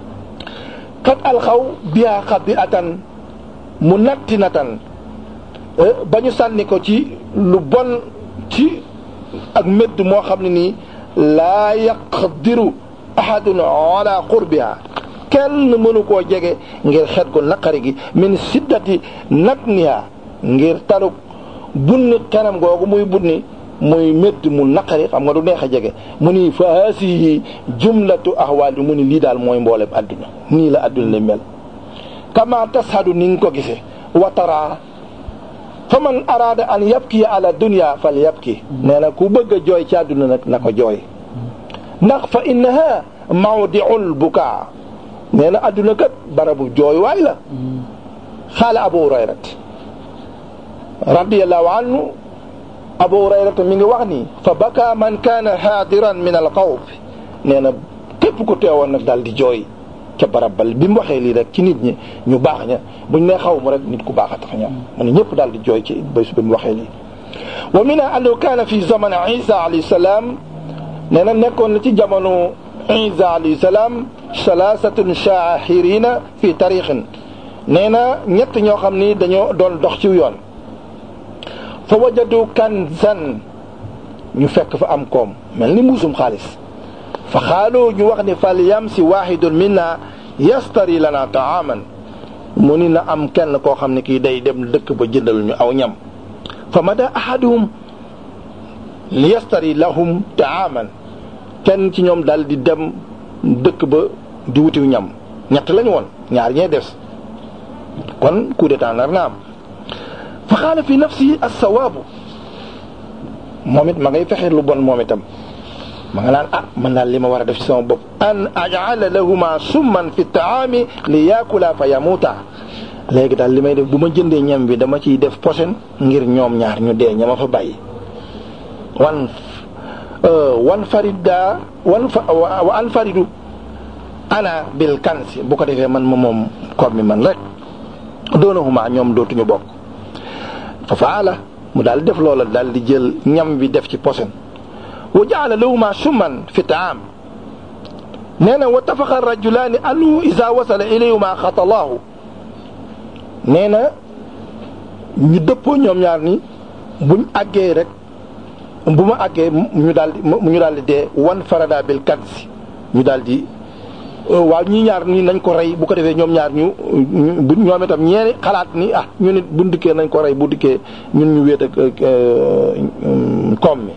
Speaker 3: kat alxaw biha xabi'atan mu natti natan ba ñu sànni ko ci lu bon ci ak médd moo xam ne nii laa yaqdiru ahadun ala qurbiha kenn mënu koo jege ngir xet gu naqari gi min siddati natniha ngir taluk bunni kanam googu muy bunni muy médd mu naqari xam nga du neex a jege mu ni fa haasihi jumlatu ahwaal yi mu ni lii daal mooy mboolem adduna nii la adduna la mel kama tashadu ni nga ko gisee wa tara fa man araada an yabki ala dunya fal yabki nee na ku bëgg a jooy ci adduna nag na ko jooy ndax fa innaha mawdi'ul bukaa nee na adduna kat barabu jooy waay la xaala abu hurayrat radiyallahu anhu abu hurayrat mi ngi wax ni fa baka man kaana haadiran min al qawm nee na képp ku teewoon nag daal di jooy ca barab bal bi mu waxee lii rek ci nit ñi ñu baax ña buñ ne xaw ma rek nit ku baax a tax ñam mu ne ñëpp daal di jooy ci bés bi mu waxee lii wa mina annahu kaana fi zaman isa alayhi salaam nee na nekkoon na ci jamono isa alayhi salaam salaasatun shaahirina fi tariixin nee na ñett ñoo xam ni dañoo doon dox ci yoon fa wajadu kanzan ñu fekk fa am koom mel ni muusum xaalis fa xaalu ñu wax ni fal yamsi waahidun minna yastari lana taaman mu ni na am kenn koo xam ne kii day dem dëkk ba jëndal ñu aw ñam fa mada ahaduhum li yastari lahum taaman kenn ci ñoom daal di dem dëkk ba di wutiw ñam ñett lañu woon ñaar ñee des kon coup d'état nar na am fa xaala fi nafsi as-sawaabu moom it ma ngay fexe lu bon moom itam ma nga naan ah man daal li ma war a def ci sama bopp an aj'ala lahuma summan fi taami li yaakula fa yamuta léegi daal li may def bu ma jëndee ñam bi dama ciy def posen ngir ñoom ñaar ñu dee ñama fa bàyyi wan wan farida wan fa wa an faridu ana bil kansi bu ko defee man ma moom koor mi man rek doonahuma ñoom dootuñu bokk fa faala mu daal def loola daal di jël ñam bi def ci posen wa ja'ala lahuma shumman fi ta'am nee na wa tafaqa rajulaani annahu iza wasala ilayhima xatalaahu nee na ñu dëppoo ñoom ñaar ni buñ àggee rek bu ma àggee ñu daal di ñu daal di dee wan farada bil kansi ñu daal di waaw ñii ñaar ni nañ ko rey bu ko defee ñoom ñaar ñu bu ñoom itam ñeeni xalaat ni ah ñu nit bu dikkee nañ ko rey bu dikkee ñun ñu wéet ak koom mi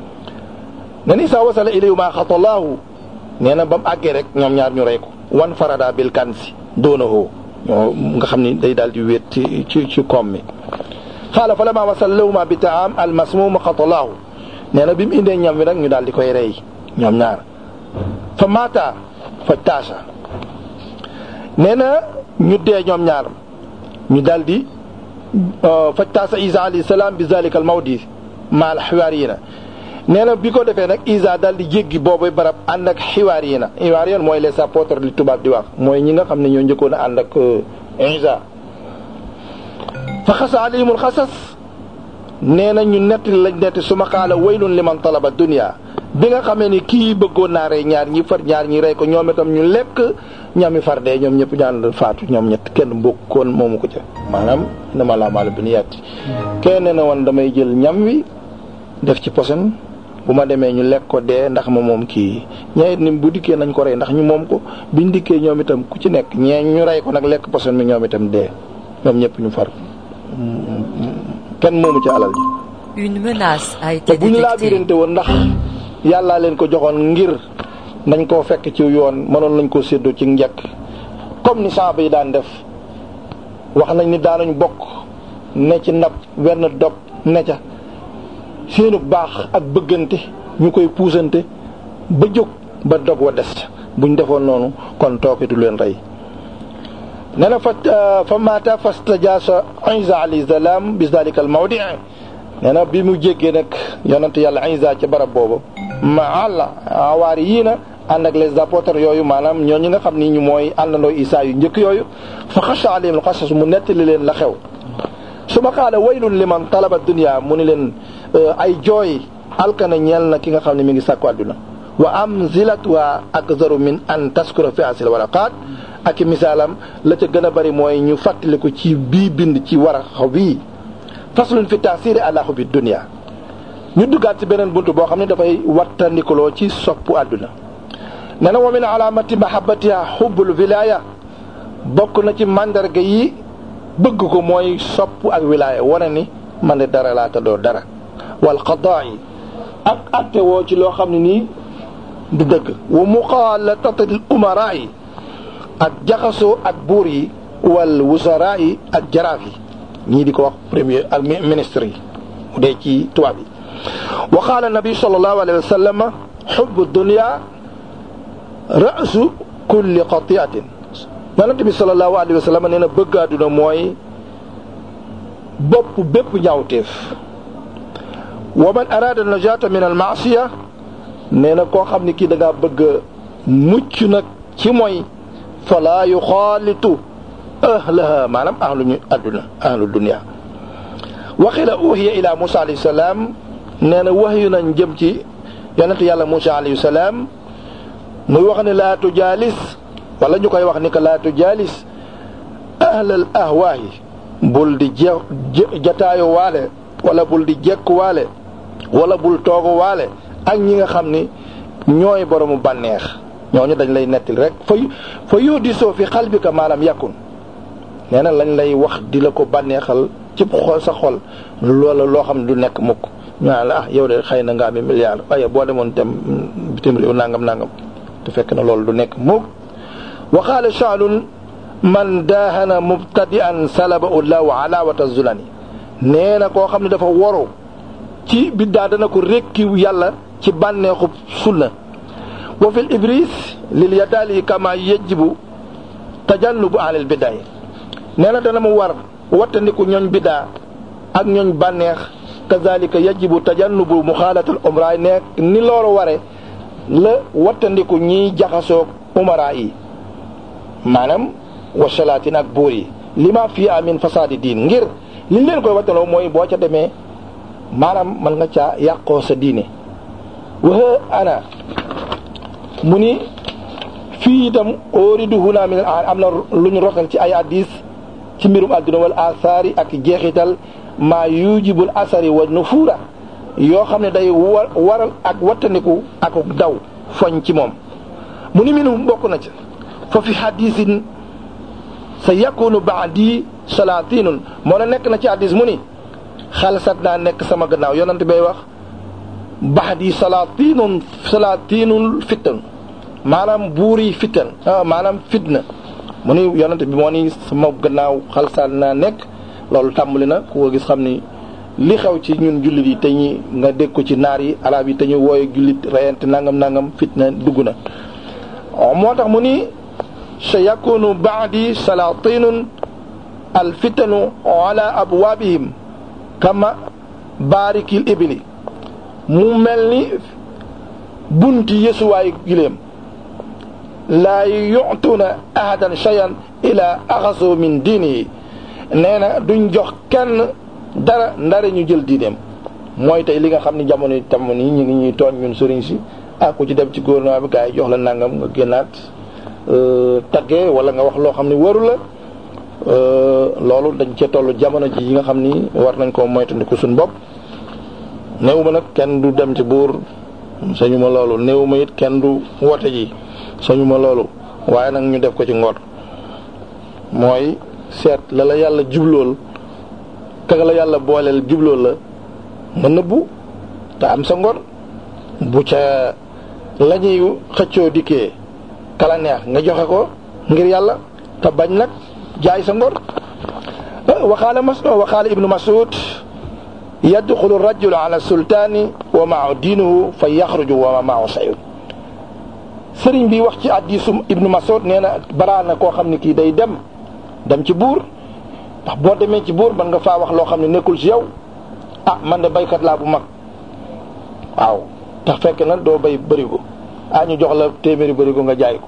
Speaker 3: ne ni sa wasala ilayhima xatalaahu nee na ba mu àggee rek ñoom ñaar ñu rey ko wan farada bil kansi doonahu ñoo nga xam ni day daal di wéet ci ci ci koom mi xaala fa lama wasala lahuma bi taam al masmum xatalaahu nee na bi mu indee ñam wi nag ñu daal di koy rey ñoom ñaar fa maata fa taasa nee na ñu dee ñoom ñaar ñu daal di fa taasa Isa alayhi salaam bi zalika al mawdi ma al xiwaariyina nee na bi ko defee nag Isa daal di jéggi boobu barab ànd ak xiwaariyina xiwaariyina mooy les apôtres li tubaab di wax mooy ñi nga xam ne ñoo njëkkoon a ànd ak Isa fa xasa alayhimul xasas nee na ñu netti lañ netti suma xaala waylun liman talaba dunya bi nga xamee ni kii bëggoon naa rey ñaar ñi far ñaar ñi rey ko ñoom itam ñu lekk ñami far dee ñoom ñëpp ñaan faatu ñoom ñett kenn mbokkoon moomu ko ca maanaam innamaa l-a'maalu binniyaat kenn ne na woon damay jël ñam wi def ci posen bu ma demee ñu lekk ko dee ndax ma moom kii ñeent ni bu dikkee nañ ko rey ndax ñu moom ko biñ dikkee ñoom itam ku ci nekk ñee ñu rey ko nag lekk posen mi ñoom itam dee ñoom ñëpp ñu far kenn moomu ci alal ji.
Speaker 4: Une menace a été
Speaker 3: bu ñu laa
Speaker 4: détectée.
Speaker 3: birante woon ndax yàllaa leen ko joxoon ngir nañ koo fekk ci yoon mënoon nañ koo séddoo ci njëkk comme ni saaba yi daan def. wax nañ ni daanañ bokk ne ci ndab wenn dog ne ca seenu baax ak bëggante ñu koy puusante ba jóg ba dog wa des ca buñ defoon noonu kon tooke du leen rey. nee na fa fa maata fastajaasa Isa alayhi salaam bi zalika al mawdi' nee na bi mu jéggee nag yonent yàlla Isa ca barab boobu ma àll awaari yii na ànd ak les apôtres yooyu maanaam ñooñu nga xam ni ñu mooy àndandoo Isa yu njëkk yooyu fa xasha alayhim al-qasas mu nettali leen la xew su ma xaale waylun liman talaba dunya mu ni leen ay jooy alkana ñeel na ki nga xam ne mi ngi sàkku àdduna wa amzilatuha akzaru min an taskura fi asil waraqat ak misaalam la ca gën a bari mooy ñu fàttaliku ci bii bind ci waraxa bii faslun fi ta'siri ala hubbi dunya ñu duggaat ci beneen buntu boo xam ne dafay wattandikuloo ci soppu àdduna. nee na wa min alaamati mahabbatiha hubbul wilaya bokk na ci mandarga yi bëgg ko mooy sopp ak wilaya wane ni man de dara laa ta doo dara wal qadaa yi ak atte woo ci loo xam ne nii du dëgg wa muxaalatatil umara yi ak jaxasoo ak buur yi wal wuzara yi ak jaraaf yi ñii di ko wax premier ak ministre yi mu dee ci tubaab yi wa qaala nabi sallallahu alayhi wa sallam hubbu dunya ra'su kulli qati'atin yonent bi sallallahu alayhi wa sallam nee na bëgg àdduna mooy bopp bépp ñaawteef wa man arada najata min al ma'siya nee na koo xam ne kii da ngaa bëgg mucc nag ci mooy fala yuxaalitu ahlaha maanaam ahlu ñu àdduna ahlu dunya waxila uhiya ila Musa alayhi salaam nee na wax yu nañ jëm ci yonent yàlla Musa alayhi salaam muy wax ne laa tujaalis wala ñu koy wax ni que laa tujaalis ahlal ahwaahi bul di je jataayo waale wala bul di jekku waale wala bul toogu waale ak ñi nga xam ni ñooy boromu bànneex ñooñu dañ lay nettil rek fa fa yuhdisoo fi qalbika ma lam yakun nee na lañ lay wax di la ko bànneexal ci xol sa xol loola loo xam ne du nekk mukk ñu naan la ah yow de xëy na nga am milliard waaye boo demoon dem bitim réew nangam nangam te fekk na loolu du nekk mukk wa qaala sha'lun man daahana mubtadi'an salaba ullahu alawata zulani nee na koo xam ne dafa waru ci biddaa dana ko rekki yàlla ci bànneexu sunna wa fil ibris lil yadali kama yajibu tajannubu alil biddaay nee na dana mu war wattandiku ñooñ biddaa ak ñooñ bànneex kazalika yajibu tajannubu muxaalatal umra nekk ni loolu ware la wattandiku ñiy jaxasoog umara yi maanaam wa salaatin ak buur yi lima fi amin fasaadi diin ngir liñ leen koy wattanoo mooy boo ca demee maanaam man nga caa yàqoo sa diine wa ana mu ni fii itam uridu huna min am na lu ñu rotal ci ay hadis ci mbirum adduna wal asaari ak jeexital maa yujibul asari wa nufuura yoo xam ne day war waral ak wattandiku ak daw foñ ci moom mu ni minhum bokk na ca fa fi hadisin sa yakunu ba'di salaatinun moo na nekk na ci hadis mu ni xalsat naa nekk sama gannaaw yonent bay wax ba'di salaatinun salaatinul fitan maanaam buur yi fitan maanaam fitna mu ni yonent bi moo ni sama gannaaw xalsat naa nekk loolu tàmbali na ku ko gis xam ni li xew ci ñun jullit yi te ñi nga dégg ko ci naar yi arab yi te ñu wooye jullit reyante nangam nangam fitna dugg na moo tax mu ni sa yakunu ba'di salatinun al fitanu ala abwaabihim kama baarikil ibli mu mel ni bunti yesuwaay giléem laa yu'tuna ahadan shay'an ila axasu min diinihi nee na duñ jox kenn dara ndare ñu jël diineem mooy tey li nga xam ne jamono yi tam nii ñu ngi ñuy tooñ ñun sëriñ si ah ku ci dem ci gouvernement bi gars yi jox la nangam nga génnaat tagge wala nga wax loo xam ne waru la loolu dañ cee toll jamono ji yi nga xam ni war nañ koo moytandiku suñ bopp néew ma nag kenn du dem ci buur sañu ma loolu néew ma it kenn du wote ji sañu ma loolu waaye nag ñu def ko ci ngor mooy seet la la yàlla jublool kaga la yàlla booleel jublool la nga nëbbu te am sa ngor bu ca la ñuy xëccoo dikkee kala neex nga joxe ko ngir yàlla te bañ nag jaay sa ngor. waxaala mas waxaala ibnu Mas'ud yadxulu rajulu ala sultaani wa maahu diinuhu fa yaxruju wa maahu sayun. sëriñ bi wax ci hadiisu ibnu Mas'ud nee na balaa na koo xam ne kii day dem dem ci buur ndax boo demee ci buur man nga faa wax loo xam ne nekkul ci yow. ah man de baykat laa bu mag waaw tax fekk na doo bay bërigo ah ñu jox la téeméeri bërigo nga jaay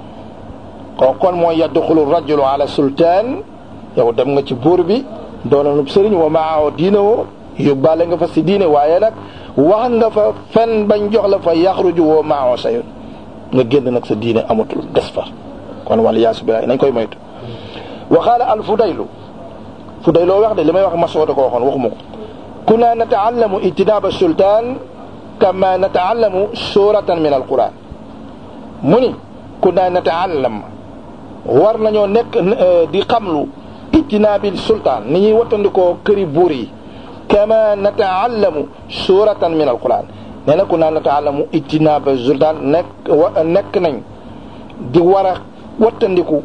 Speaker 3: ko kon kon mooy yadxulu rajulu ala sultaan yow dem nga ci buur bi doonanub sëriñ wa maahu diinahu yóbbaale nga fa si diine waaye nag wax nga fa fen bañ jox la fa yaxruju wa maahu sayun nga génn nag sa diine amatul des fa kon wala yaasu billaah nañ koy moytu. waxaala al fudaylu fudayloo wax de li may wax Mas'ud ko waxoon waxuma ko. kunna nata'allamu ijtinaaba sultaan kama nata'allamu suratan min alquran mu ni kunna nata'allam war nañoo nekk di xamlu ijtinaabil sultaan ni ñuy wattandikoo këri buur yi kama nata'allamu suratan min alquran nee na kunna nata'allamu ijtinaaba sultaan nekk nekk nañ di war a wattandiku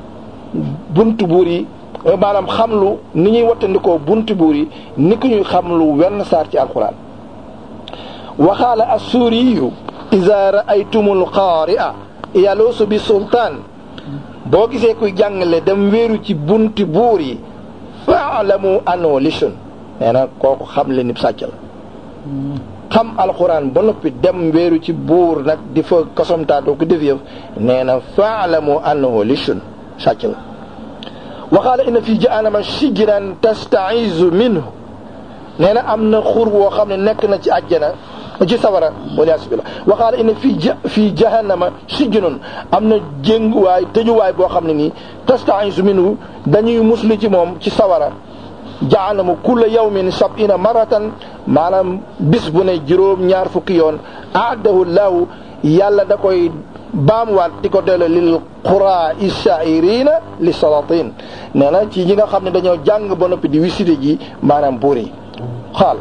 Speaker 3: buntu buur yi maanaam xamlu ni ñuy wattandikoo buntu buur yi ni ku ñuy xamlu wenn saar ci alquran. waxaala assuuriyu iza ra'aytumul qaari'a yaluusu bi sultaan boo gisee kuy jàngale dem wéeru ci buntu buur yi fa'lamu annahu lisun nee na kooku xam le nib sàcc la xam alquran ba noppi dem wéeru ci buur nag di fa kosomtaatoo ko def yëf nee na fa'lamu annahu lisun sàcc la. waxaala inna fi jahannama sijran tasta'izu minhu nee na am na xur woo xam ne nekk na ci àjjana ci sawara waliyaasu billah. waxaala inna fi ja fi jahannama sijnun am na jénguwaay tëjuwaay boo xam ne nii tasta'izu minhu dañuy muslu ci moom ci sawara jahannama kulla yawmin sab'ina maratan maanaam bis bu ne juróom ñaar fukki yoon a'addahu llahu yàlla da koy baamuwaat di ko delloo lil quraa ishaa'iriina li salatin nee na ci ñi nga xam ne dañoo jàng ba noppi di wisite ji maanaam buur yi xaal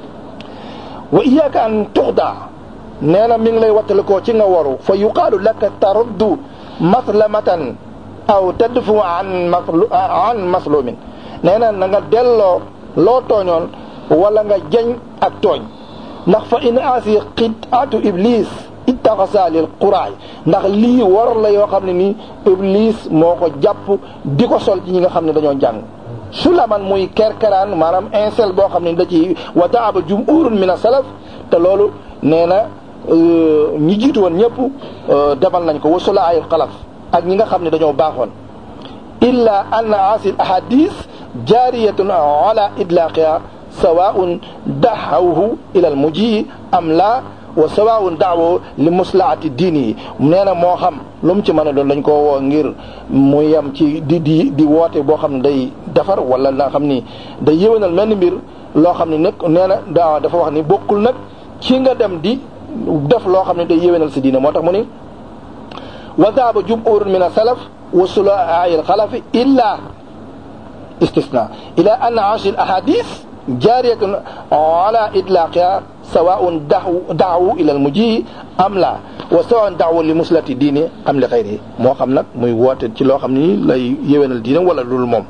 Speaker 3: wa iyyaka an tuxda nee na mi ngi lay wattali koo ci nga waru fa yuqaalu laka taruddu maslamatan aw tadfu an maslu an maslumin nee na na nga delloo loo tooñoon wala nga jañ ak tooñ ndax fa in asi qit'atu iblis ittaxasa lil quraay ndax lii war la yoo xam ne nii iblis moo ko jàpp di ko sol ci ñi nga xam ne dañoo jàng sulaman muy kerkeraan maanaam insel boo xam ne da ci wa daaba jumhurun min as-salaf te loolu nee na ñi jiitu woon ñëpp demal nañ ko wa sulaayil xalaf ak ñi nga xam ne dañoo baaxoon illa anna asil ahadis jaariyatun ala idlaqiha sawaa'un da'awhu ila al-mujii am la wa sawaa'un da'wu li maslahati diini nee na moo xam lu mu ci mën a doon dañ ko woo ngir mu yem ci di di di woote boo xam ne day defar wala nga xam ni day yéwénal mel ni mbir loo xam ne nag nee na daa dafa wax ni bokkul nag ci nga dem di def loo xam ne day yéwénal si diine moo tax mu ni wa dhahaba jumhurun min as-salaf wa sulaa'il xalafi illa istisna ila anna ashil ahadith jaariyatun ala idlaqiha sawaa'un da'wu ila al-mujii am la wa sawaa'un da'wu li muslati diini am li xayri moo xam nag muy woote ci loo xam ni lay yéwénal diine wala loolu moom.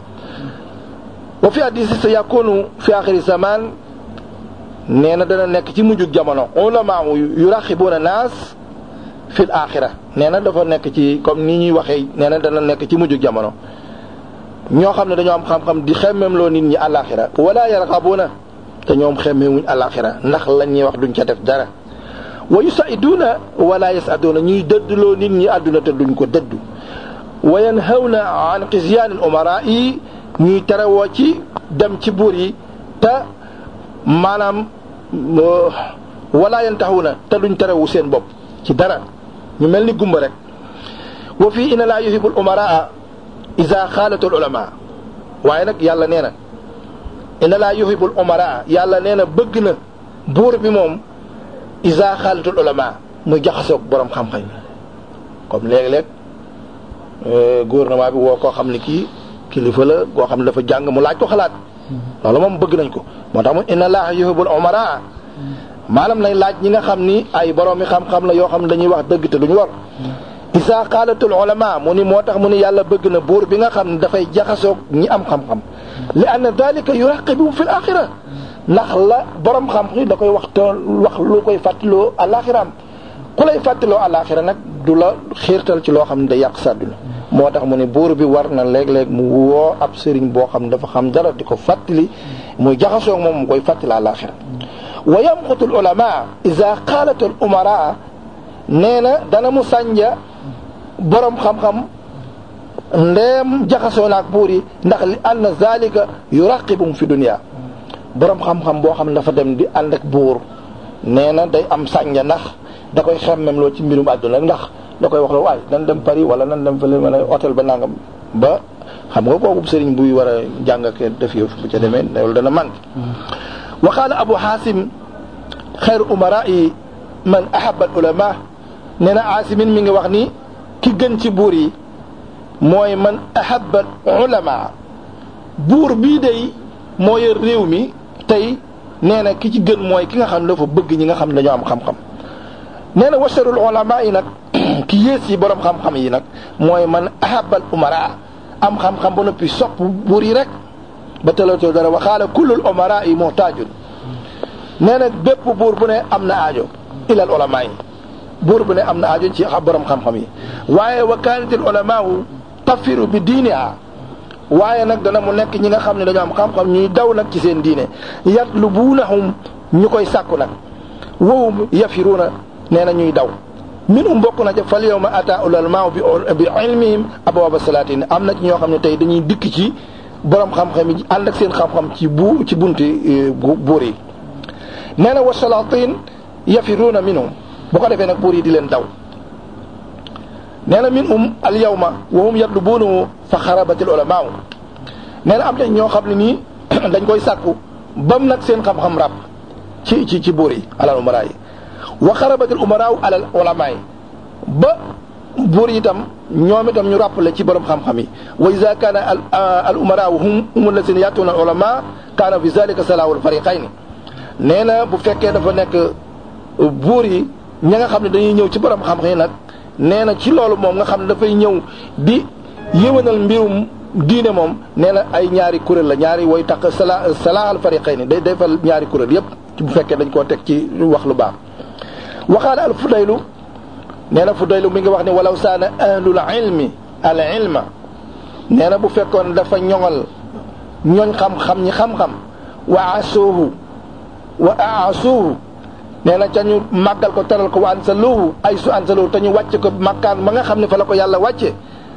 Speaker 3: wa fi hadiis sa yakunu fi aaxiri zamaan nee na dana nekk ci mujjug jamono ulamaa yuraxibuuna naas fil aaxira nee na dafa nekk ci comme ni ñuy waxee nee na dana nekk ci mujjug jamono ñoo xam ne dañoo am xam-xam di xemmem loo nit ñi àllaaxira wala yarqabuuna te ñoom xemmewuñ àllaaxira ndax lañ ñuy wax duñ ca def dara wa yusaiduuna wala yasaduuna ñuy dëddloo nit ñi àdduna te duñ ko dëddu wa yanhawna an qisyaanil umaraa yi ñuy terewoo ci dem ci buur yi te maanaam wala yantahuuna te duñ terewu seen bopp ci dara ñu mel ni gumba rek wa fii inna laa yuhibbul umaraa iza xaalatul ulama waaye nag yàlla nee na inna laa yuhibbul umara yàlla nee na bëgg na buur bi moom iza xaalatul ulama muy jaxasoog borom xam-xam comme léeg-léeg gouvernement bi woo koo xam ne kii kilifa la koo xam ne dafa jàng mu laaj ko xalaat loolu moom bëgg nañ ko moo tax mu inna laa yuhibbul umara maanaam lay laaj ñi nga xam ni ay boroomi xam-xam la yoo xam ne dañuy wax dëgg te duñu war isa qaalatul ulama mu ni moo tax mu ni yàlla bëgg na buur bi nga xam ne dafay jaxasoog ñi am xam-xam li anna dalika yuraqibu fil axira ndax la borom xam-xam yi da koy wax te wax lu koy fàttaloo alaxiraam ku lay fàttaloo alaxira nag du la xiirtal ci loo xam ne day yàq sàdduna moo tax mu ne buur bi war na léeg-léeg mu woo ab sëriñ boo xam ne dafa xam dara di ko fàttali muy jaxasoo moom mu koy fàttali alaxira wa yamqutul ulama iza qaalatul umara nee na dana mu sànja borom xam-xam ndeem jaxasoo naak buur yi ndax li anna zalika yuraqibum fi dunya borom xam-xam boo xam ne dafa dem di ànd ak buur nee na day am sànja ndax da koy xemmem loo ci mbirum àdduna ndax da koy wax la waay nan dem Paris wala nan dem fële wala hôtel ba nangam ba xam nga kooku sëriñ buy war a jàng ak def yëf bu ca demee loolu dana man wa qaala abu hasim xayru umara yi man ahaba al ulama nee na asimin mi ngi wax ni ki gën ci buur yi mooy man ahaba al ulama buur bii day moo yor réew mi tey nee na ki ci gën mooy ki nga xam ne dafa bëgg ñi nga xam ne dañoo am xam-xam nee na washarul ulama yi nag ki yées yi borom xam-xam yi nag mooy man ahabal umara am xam-xam ba noppi sopp buur yi rek ba tëlatoo dara waxaala kullul umara yi muhtaajun nee na bépp buur bu ne am na aajo ilal ulama yi buur bu ne am na aajo ci borom xam-xam yi waaye wa kaanatil ulamaahu tafiru bi diiniha waaye nag dana mu nekk ñi nga xam ne dañoo am xam-xam ñuy daw nag ci seen diine yatlubuunahum ñu koy sàkku nag wowum yafiruuna nee na ñuy daw minhum bokk na ca fal yawma ata ulama bi bi ilmihim abwaaba salaatin am na ci ñoo xam ne tey dañuy dikk ci borom xam-xam yi ànd ak seen xam-xam ci bu ci bunti buur yi nee na wa salaatin yafiruuna minhum bu ko defee nag buur yi di leen daw nee na minhum al yawma wa hum yatlubuunahu fa xarabatil ulama nee na am na ñoo xam ne nii dañ koy sàkku bam nag seen xam-xam rab ci ci ci buur yi alal umara yi wa xarabatil umaraaw alal ulama yi ba buur yi itam ñoom itam ñu rappelé ci borom xam-xam yi wa iza kaana al al umaraaw hum hum allazina yatuna al ulama kaana fi zalika salaahul fariqayni nee na bu fekkee dafa nekk buur yi ña nga xam ne dañuy ñëw ci borom xam-xam yi nag nee na ci loolu moom nga xam ne dafay ñëw di yëwanal mbirum diine moom nee na ay ñaari kuréel la ñaari way tax sala salaahul fariqayni day defal ñaari kuréel yépp bu fekkee dañ koo teg ci wax lu baax waxaala al fudaylu nee na fudaylu mi ngi wax ni walaw saana ahlul ilmi al ilma nee na bu fekkoon dafa ñoŋal ñooñ xam-xam ñi xam-xam wa asuuhu wa aasuuhu nee na ca ñu màggal ko teral ko wa ansaluhu ay su ansaluhu te ñu wàcce ko makkaan ma nga xam ne fa la ko yàlla wàcce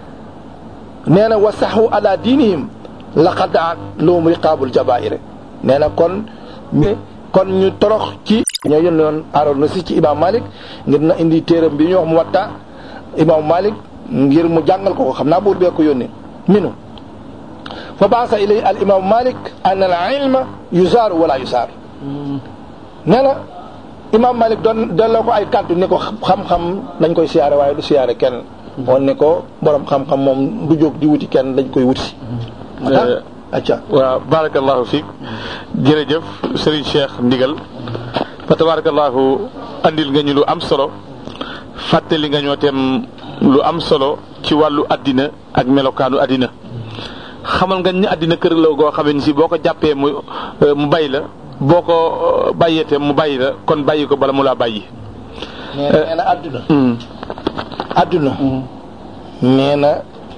Speaker 3: nee na wa saxu ala diinihim laqadaat lahum riqaabul jabaa'ir nee na kon kon ñu torox ci ñoo yónnoon aaroon na si ci imam Malik ngir na indi téeram bi ñu wax mu watta imam Malik ngir mu jàngal ko ko xam naa buur bee ko yónni minu fa baasa ilay al imam Malik an al ilma yusaaru wala yusaar nee na imam Malik doon delloo ko ay kàddu ni ko xam-xam dañ koy siyaare waaye du siyaare kenn woon ne ko borom xam-xam moom du jóg di wuti kenn dañ koy wuti acca
Speaker 2: waaw barakallahu fiik jërëjëf Serigne Cheikh Ndigal fa tabarakallahu andil nga ñu lu am solo fàttali nga ñoo tem lu am solo ci wàllu addina ak melokaanu addina xamal nga ñu addina kër la goo xamee ni si boo ko jàppee mu mu bay la boo ko bàyyeete mu bàyyi la kon bàyyi ko bala mu laa bàyyi
Speaker 3: nee na adduna adduna nee na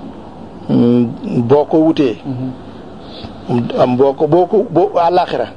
Speaker 3: boo ko wutee am boo ko boo ko boo àllaaxira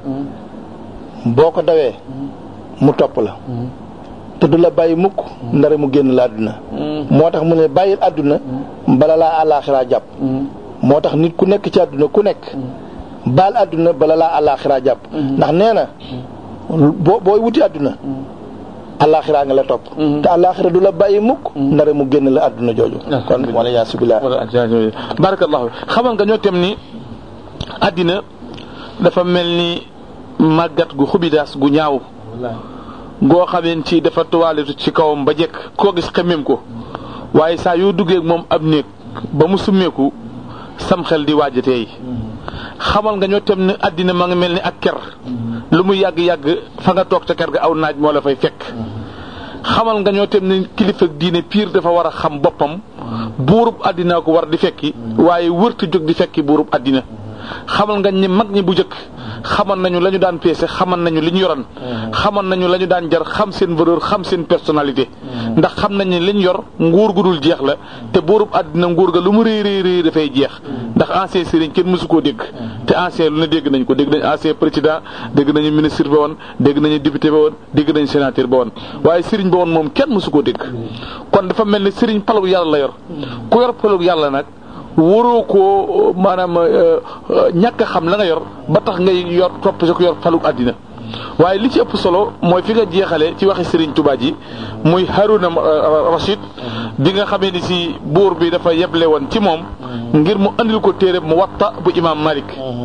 Speaker 3: boo ko dawee mu topp la te du la bàyyi mukk ndare mu génn la àdduna moo tax mu ne bàyyil àdduna bala laa àllaaxira jàpp moo tax nit ku nekk ci àdduna ku nekk baal àdduna bala laa àllaaxira jàpp ndax nee na boo booy wuti àdduna àllaaxira nga la topp te àllaaxira du la bàyyi mukk ndare mu génn la àdduna jooju kon wala yaa subillah
Speaker 2: barakallahu xamal nga ñoo tem ni àddina dafa mel ni màggat gu xubidaas gu ñaaw goo xameen ci dafa tuwaaletu ci kawam ba jekk koo gis xemmeem ko waaye saa yoo duggee moom ab néeg ba mu summeeku sam xel di waajatee xamal nga ñoo tam ne àddina ma nga mel ni ak ker lu mu yàgg-yàgg fa nga toog ca ker ga aw naaj moo la fay fekk xamal nga ñoo tam ne kilifa diine pire dafa war a xam boppam buurub àddina ko war di fekki waaye wërta jóg di fekki buurub àddina xamal nga ñi mag ñi bu jëkk xamal nañu la ñu daan peese xamal nañu li ñu yoroon xamal nañu la ñu daan jar xam seen valeur xam seen personnalité ndax xam nañ ne li ñu yor nguur gu dul jeex la te buurub àddina nguur ga lu mu réy réy réy dafay jeex ndax ancien sëriñ kenn mësu koo dégg te ancien lu ne dégg nañ ko dégg nañ ancien président dégg nañu ministre ba woon dégg nañu député ba woon dégg nañu sénateur ba woon waaye sëriñ ba woon moom kenn mësu koo dégg kon dafa mel ni sëriñ palug yàlla la yor ku yor palug yàlla nag waroo koo maanaam ñàkk a xam la nga yor ba tax ngay yor topp sa ko yor falug àddina waaye li ci ëpp solo mooy fi nga jeexale ci waxi Serigne Touba ji muy Haruna Rashid bi nga xamee ni si buur bi dafa yeble woon ci moom ngir mu andil ko téere Muwatta bu Imam Malik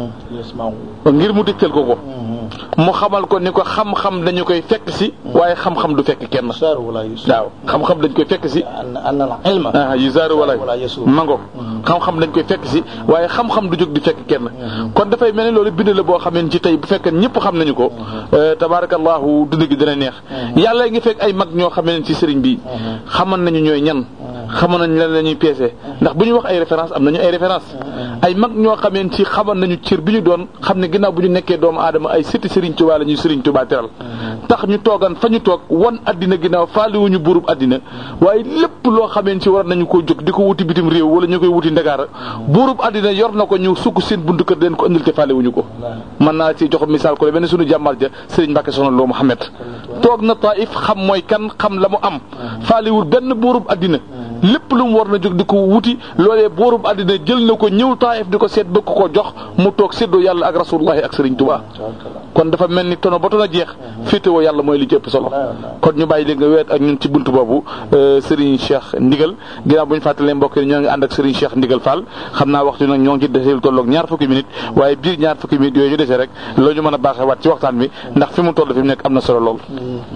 Speaker 2: ngir mu dëkkal ko ko mu xamal ko ni ko xam-xam dañu koy fekk si waaye xam-xam du fekk kenn waaw xam-xam dañ koy fekk si ah yusaaru wala mango xam-xam dañ koy fekk si waaye xam-xam du jóg di fekk kenn kon dafay mel ni loolu bind la boo xamee ci tey bu fekkee ñëpp xam nañu ko tabarakallahu dund gi dina neex yàlla ngi fekk ay mag ñoo xamee ci sëriñ bi xaman nañu ñooy ñan xaman nañu lan la ñuy peese ndax bu ñu wax ay référence am nañu ay référence ay mag ñoo xamee ci xaman nañu cër bi ñu doon xam ne ginnaaw bu ñu nekkee doomu aadama ay sëti sëriñ Tuubaa la ñuy sëriñ Tuubaa teral tax ñu toogan fa ñu toog wan addina ginnaaw faaliwuñu buurub addina waaye lépp loo xamee ci war nañu koo jóg di ko wuti bitim réew wala ñu koy wuti Ndakaar buurub addina yor na ko ñu sukk seen buntu kër den ko andil te faaliwuñu ko mën naa ci jox misaal ko le benn suñu jàmmal ja sëriñ Mbàkke Soxna Lo Muhammad toog na Taif xam mooy kan xam la mu am faaliwul benn buurub addina lépp lu mu war na jóg di ko wuti loolee buurub addina jël na ko ñëw Taif di ko seet bëgg ko jox mu toog séddoo yàlla ak rasulullahi ak sëriñ Tuubaa kon dafa mel ni tono ba tono jeex féetewoo yàlla mooy li ci ëpp solo kon ñu bàyyi léegi nga weet ak ñun ci buntu boobu Serigne Cheikh Ndigal ginnaaw bu ñu fàttalee mbokk yi ñoo ngi ànd ak Serigne Cheikh Ndigal Fall xam naa waxtu nag ñoo ngi ci dese lu tolloog ñaar fukki minutes waaye biir ñaar fukki minutes yooyu ñu dese rek loo ñu mën a baaxee waat ci waxtaan bi ndax fi mu toll fi mu nekk am na solo lool.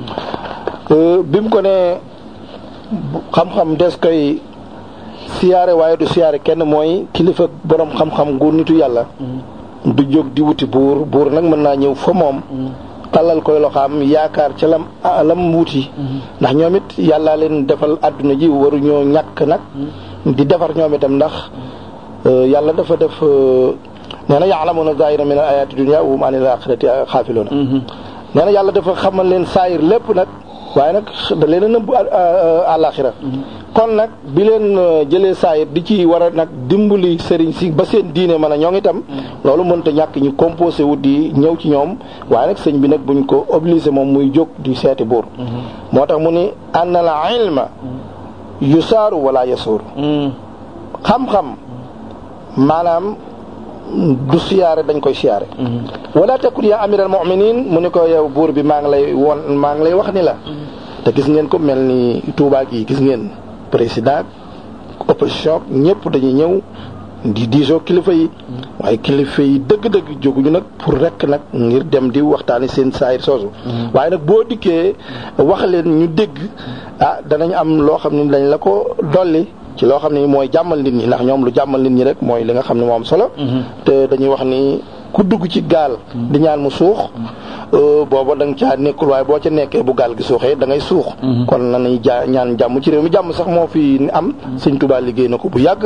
Speaker 3: bi mu ko ne xam-xam des koy siyaare waaye du siyaare kenn mooy kilifa borom xam-xam gu nitu yàlla. du jóg di wuti buur buur nag mën naa ñëw fa moom tàllal koy loxaam yaakaar ca lam lam wuti ndax ñoom it yàllaa leen defal àdduna ji waruñoo ñàkk nag di defar ñoom itam ndax yàlla dafa def nee na ya'lamuna zaahira min al-ayaati dunya wa hum anil aaxirati xaafiluuna nee na yàlla dafa xamal leen saayir lépp nag waaye nag da leen a nëbb àllaaxira kon nag bi leen jëlee saayir di ci war a nag dimbali sëriñ si ba seen diine mën a ñoŋ itam loolu mënta ñàkk ñu composé wu di ñëw ci ñoom waaye nag sëñ bi nag buñ ko obligé moom muy jóg di seeti buur moo tax mu ni anna la ilma yusaaru wala yasuuru xam-xam maanaam du siyaare dañ koy siyaare wala takun yaa amiral mu'minin mu ni ko yow buur bi maa ngi lay won maa ngi lay wax ni la te gis ngeen ko mel ni Touba gi gis ngeen président opposition ñëpp dañuy ñëw di diisoo kilifa yi waaye kilifa yi dëgg-dëgg jóguñu nag pour rek nag ngir dem di waxtaani seen saayir soosu waaye nag boo dikkee wax leen ñu dégg ah danañ am loo xam ne dañ la ko dolli ci loo xam ne mooy jàmmal nit ñi ndax ñoom lu jàmmal nit ñi rek mooy li nga xam ne moo am solo te dañuy wax ni ku dugg ci gaal di ñaan mu suux booba da nga caa nekkul waaye boo ca nekkee bu gaal gi suuxee da ngay suux kon nañuy ja ñaan jàmm ci réew mi jàmm sax moo fi am sëñ Tuubaa liggéey na ko bu yàgg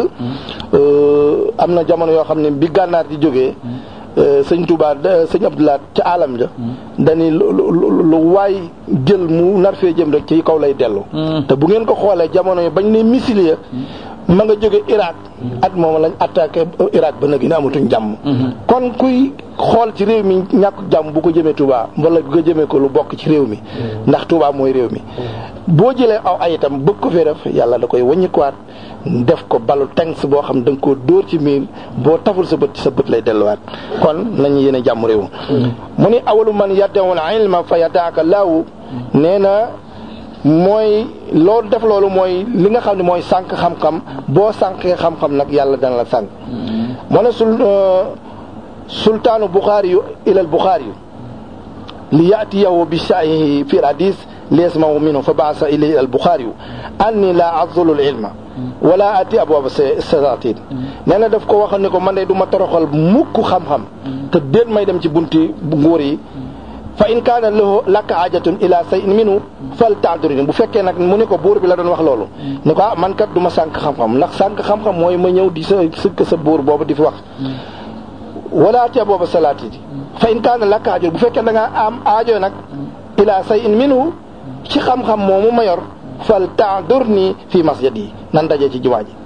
Speaker 3: am na jamono yoo xam ne bi gànnaar di jógee sëñ Tuubaa sëñ Abdoulaat ca alam ja dañuy lu waay jël mu nar fee jëm rek ci kaw lay dellu te bu ngeen ko xoolee jamono yi bañ ne missile ya ma nga jóge Irak at moom lañ attaqué Irak ba nag ne amatuñ jàmm kon kuy xool ci réew mi ñàkk jàmm bu ko jëmee Touba wala bu ko jëmee ko lu bokk ci réew mi ndax Touba mooy réew mi boo jëlee aw ay itam bëgg ko fee def yàlla da koy wàññikuwaat def ko balu tanks boo xam da nga koo dóor ci miir boo taful sa bët ci sa bët lay delluwaat kon nañu yéene jàmm réew mu ni awalu man yaddawul ilma fa yadaaka laawu nee na mooy loolu def loolu mooy li nga xam ne mooy sànq xam-xam boo sànqee xam-xam nag yàlla dana la sànq moo ne sul sultaanu Buxaari yu ilal Buxaari yu li yaatiyahu bi shayhi fi hadis lees ma minhu fa baasa ilay al Buxaari yu anni la azulul ilma wala ati abwaaba salaatin nee na daf ko waxal ni ko man de du ma toroxal mukk xam-xam te déet may dem ci bunti nguur yi fa in kaana lahu laka ajatun ila shay'in minhu fal ta'durini bu fekkee nag mu ne ko buur bi la doon wax loolu ni ko ah man kat du ma sànq xam-xam ndax sànq xam-xam mooy ma ñëw di sa sëkk sa buur boobu di fi wax wala ati abwaaba salaatin fa in kaana laka ajatun bu fekkee da ngaa am aajo nag ila shay'in minhu ci xam-xam moomu ma yor fal ta'durni fi masjidi nan daje ci jumaa ji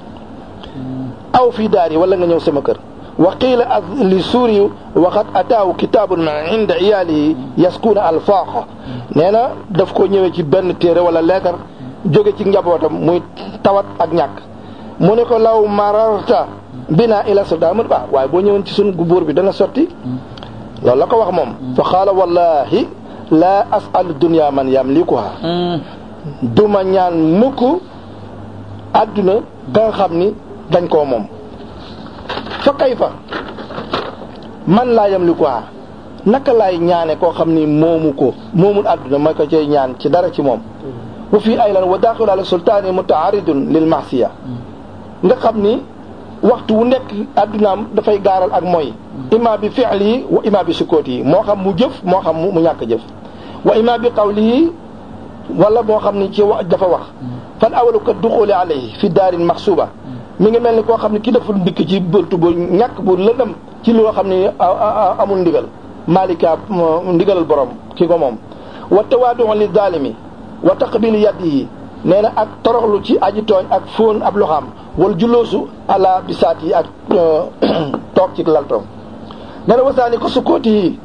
Speaker 3: aw fi daari wala nga ñëw sama kër wa qiila li suuri waqad ataahu kitaabun min inda iyaalihi yaskuuna alfaaqa nee na daf ko ñëwee ci benn téere wala leetar jóge ci njabootam muy tawat ak ñàkk mu ne ko law mararta bina ila sultaan mu ne ah waaye boo ñëwoon ci sunu buur bi dana sotti loolu la ko wax moom fa qaala wallahi laa as'alu dunya man yamlikuha duma ñaan mukk àdduna ka nga xam ni dañ koo moom fa kayfa man laa yamlikuha naka laay ñaane koo xam ni moomu ko moomul àdduna ma ko cay ñaan ci dara ci moom wa fii aylan wa daaxilu ala sultaani mutaaridun lil mahsiya nga xam ni waxtu wu nekk àddunaam dafay gaaral ak mooy ima bi fi'li wa ima bi sukooti yi moo xam mu jëf moo xam mu ñàkk jëf wa ima bi qawlihi wala moo xam ni ci wax dafa wax fal awalu ka duxuli alayhi fi daarin maxsuba mi ngi mel ni koo xam ne ki dafa ndikk ci bëltu bu ñàkk bu lëndëm ci loo xam ne amul ndigal malika ndigalal borom ki ko moom wa tawaadu li zalimi wa taqbili yadihi nee na ak toroxlu ci aji tooñ ak fóon ab loxaam wal julloosu ala bisaat yi ak toog ci laltoom nee na wasaani ko sukkooti yi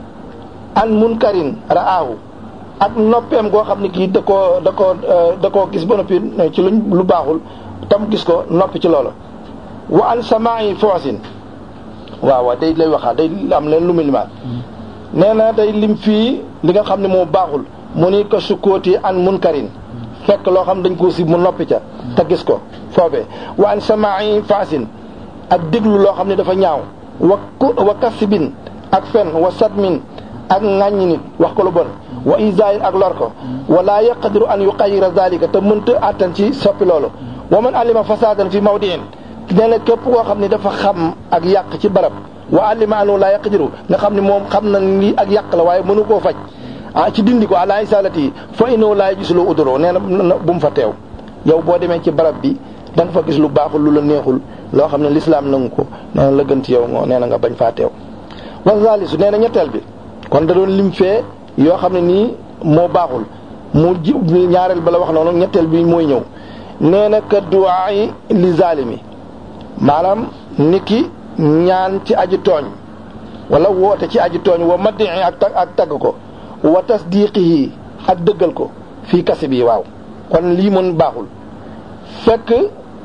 Speaker 3: an munkarin ra'aahu ak noppeem goo xam ne kii da koo da koo da koo gis ba noppi ci luñ lu baaxul tam gis ko noppi ci loola wa an samaa'i foosin waaw waaw day lay waxaa day am leen lu mu limaat nee na day lim fii li nga xam ne moo baaxul mu ni ko sukkooti an munkarin fekk loo xam dañ koo si mu noppi ca te gis ko foofee wa an samaa'i faasin ak déglu loo xam ne dafa ñaaw wa wa kasbin ak fen wa sadmin ak ŋàññi nit wax ko lu bon wa isaa'in ak lor ko wala yaqdiru an yuqayyira zalika te mënta attan ci soppi loolu wa man alima fasadan fi mawdi'in nee na képp koo xam ne dafa xam ak yàq ci barab wa alima anhu la yaqdiru nga xam ne moom xam na ni ak yàq la waaye mënu koo faj ah ci dindi ko ala isalati fa innahu la yajisu lu udro nee na bu mu fa teew yow boo demee ci barab bi da nga fa gis lu baaxul lu la neexul loo xam ne lislaam nangu ko nee na la gën ci yow moo nee na nga bañ faa teew wa zalisu nee na ñetteel bi kon da doon lim fee yoo xam ne nii moo baaxul mu ji ñaareel ba la wax noonu ñetteel bi mooy ñëw nee na ka duwaay li zalimi maanaam niki ñaan ci aji tooñ wala woote ci aji tooñ wa maddi ak tag ak tagg ko wa tasdiqihi ak dëggal ko fii kasi bi waaw kon lii mën baaxul fekk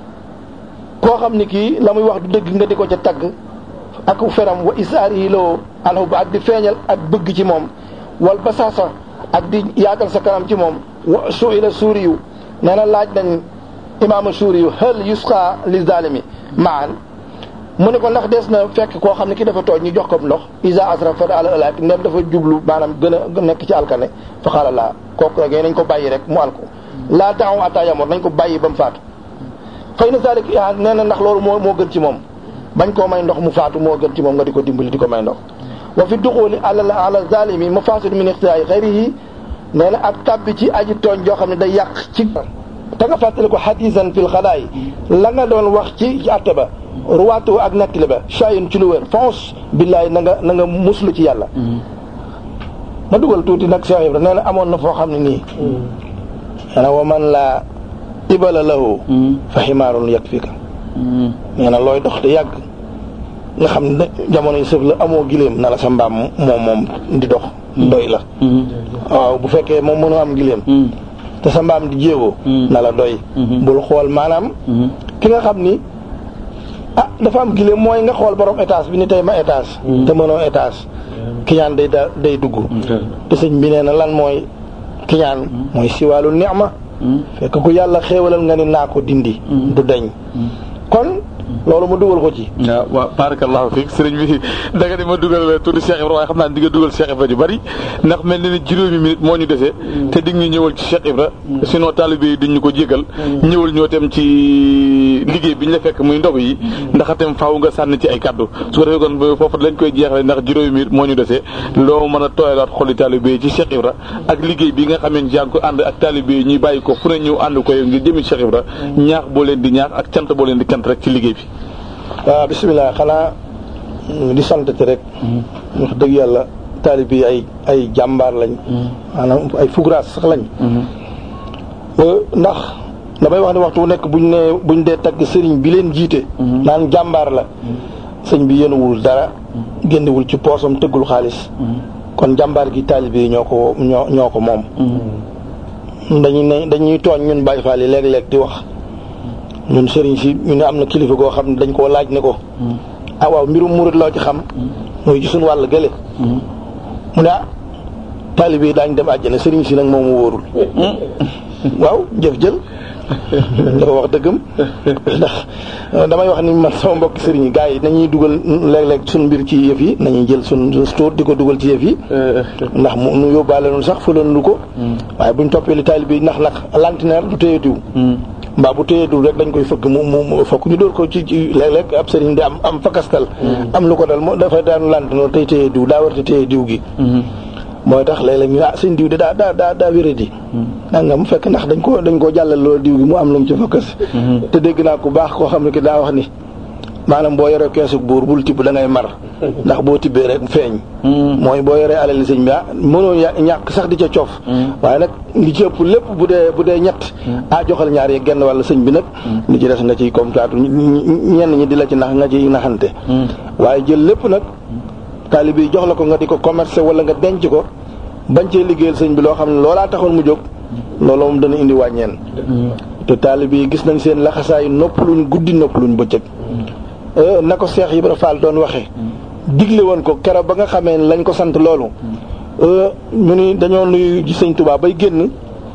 Speaker 3: koo xam ni kii la muy wax du dëgg nga di ko ca tagg ak feram wa isaarihi loo anhu ba ak di feeñal ak bëgg ci moom wal basaasa ak di yaatal sa kanam ci moom wa su'ila suuriyu nee na laaj nañ imaama suuriyu hal yusqa li zalimi maan mu ne ko ndax des na fekk koo xam ne ki dafa tooñ ñu jox ko ndox isa asrafa ala alak ndem dafa jublu maanaam gën a nekk ci alkane fa xaala laa kooku rek nañ ko bàyyi rek mu alko laa taamu atta yamoor nañ ko bàyyi ba mu faatu xëy na salik nee na ndax loolu moo moo gën ci moom bañ koo may ndox mu faatu moo gën ci moom nga di ko dimbali di ko may ndox wa fi duxuli ala ala zalimi mafasid min ixtiyaari xayrihi nee na ak tabbi ci aji tooñ joo xam ne day yàq ci te nga fàttali ko hadisan fil xadaay la nga doon wax ci ci atte ba ruwaatu ak nettali ba shayun ci lu wér fonce billaay na nga na nga muslu ci yàlla ma dugal tuuti nag Cheikh Ibra nee na amoon na foo xam ne nii nee na wa man laa ibala lahu fa ximaarun yakfika nee na looy dox te yàgg nga xam ne jamono yi sëf la amoo giléem na la sa mbaam moom moom di dox doy la waaw bu fekkee moom mënoo am giléem te sa mbaam di jéego na la doy bul xool maanaam ki nga xam ni ah dafa am giléem mooy nga xool borom étage bi ni tey ma étage te mënoo étage kiñaan day da day dugg te sëñ bi nee na lan mooy kiñaan mooy siwaalu ni'ma fekk ku yàlla xéewalal nga ni naa ko dindi du deñ kon loolu ma dugal ko ci.
Speaker 2: waaw waaw barakallahu fiik sëriñ bi da nga ne ma dugal tudd Cheikh Ibra waaye xam naa di nga dugal Cheikh Ibra ju bari ndax mel na ni juróomi minute moo ñu dese te dig ñu ñëwal ci Cheikh Ibra sinon taalibe yi duñ ñu ko jégal ñëwal ñoo tem ci liggéey bi ñu la fekk muy ndog yi ndax itam faaw nga sànni ci ay kaddu su ko defee kon foofu lañ koy jeexale ndax juróomi minute moo ñu dese loo mën a tooyalaat xoli taalibe yi ci Cheikh Ibra ak liggéey bi nga xamee ni yaa ngi ko ànd ak taalibe yi ñuy bàyyi ko fu ne ñëw ànd ko yow ngir jëmi Cheikh Ibra ñaax boo leen di ñaax ak cant boo leen di cant rek ci liggéey bi.
Speaker 3: waaw bisimilah xanaa di sant rek. wax dëgg yàlla taalib yi ay ay jàmbaar lañ. maanaam ay fugraas sax lañ. ndax damay wax ne waxtu bu nekk buñ nee buñ dee tagg sëriñ bi leen jiite. naan jàmbaar la. sëñ bi yéenuwul dara. génnewul ci poosam tëggul xaalis. kon jàmbaar gi taalib yi ñoo ko ñoo ñoo ko moom. dañuy ne dañuy tooñ ñun Baay Faal yi léeg-léeg di wax. ñun sëriñ si ñu ne am na kilifa goo xam ne dañ koo laaj ne ko ah waaw mbirum murid loo ci xam mooy ci suñu wàll gële mu ne ah taalibe yi daañ dem àjjana sëriñ si nag moomu wóorul waaw jëf jël dafa wax dëggam ndax damay wax ni man sama mbokki sëriñ yi gars yi nañuy dugal léeg-léeg suñ mbir ci yëf yi nañuy jël suñ stóor di ko dugal ci yëf yi ndax mu nu yóbbaale noonu sax fëlan lu ko waaye buñ toppee li taalibe yi ndax nag lantinaire du téye diw mbaa bu téye dul rek dañ koy fëgg mu mu fokk ñu dóor ko ci ci léeg-léeg ab sëriñ di am am fakastal am lu ko dal moo dafay daanu lant noonu tey téye diw daa war te téye diw gi mooy tax léeg-léeg ñu ah sëñ diw de daa daa daa daa wéradi da nga mu fekk ndax dañ ko dañ koo jàllal loolu diw gi mu am lu mu ci fakkas te dégg naa ku baax koo xam ne ki daa wax ni maanaam boo yoree keesug buur bul tibb da ngay mar ndax boo tibbee rek feeñ mooy boo yoree alal sëñ bi ah mënoo ñàkk sax di ca coof waaye nag li ci ëpp lépp bu dee bu dee ñett ah joxal ñaar yi genn wàll sëñ bi nag li ci des nga ciy comme taatu ñenn ñi di la ci nax nga ciy naxante waaye jël lépp nag taalibe yi jox la ko nga di ko commercer wala nga denc ko bañ cee liggéeyal sëñ bi loo xam ne loolaa taxoon mu jóg loolu moom dana indi wàññeen te taalibe yi gis nañ seen laxasaay nopp luñ guddi nopp luñ bëccëg na ko Cheikh Ibra Fall doon waxee digle woon ko keroog ba nga xamee lañ ko sant loolu mu ni dañoo nuyu sëñ Touba bay génn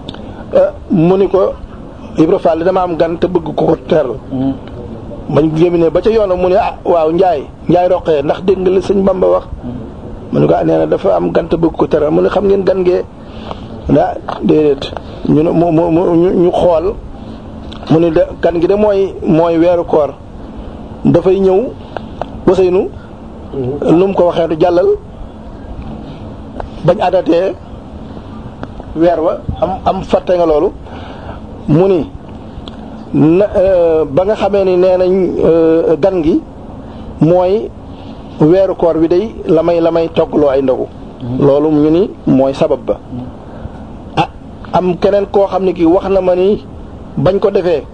Speaker 3: mu ni ko Ibra Fall dama am gan te bëgg ko ko teral bañ gémine ba ca yoonam mu ne ah waaw Njaay Njaay roqee ndax dégg nga la sëñ Bamba wax mu ne ko ah nee na dafa am gan te bëgg ko teral mu ne xam ngeen gan gee ah déedéet ñu ne mu mu ñu xool mu ne de gan gi de mooy mooy weeru koor dafay ñëw Ousseynou lu mu ko waxee du jàllal bañ adatee weer wa am am fàtte nga loolu mu ni na ba nga xamee ni nee nañ gan gi mooy weeru koor bi day la may la may toggloo ay ndogu loolu ñu ni mooy sabab ba ah am keneen koo xam ne kii wax na ma ni bañ ko defee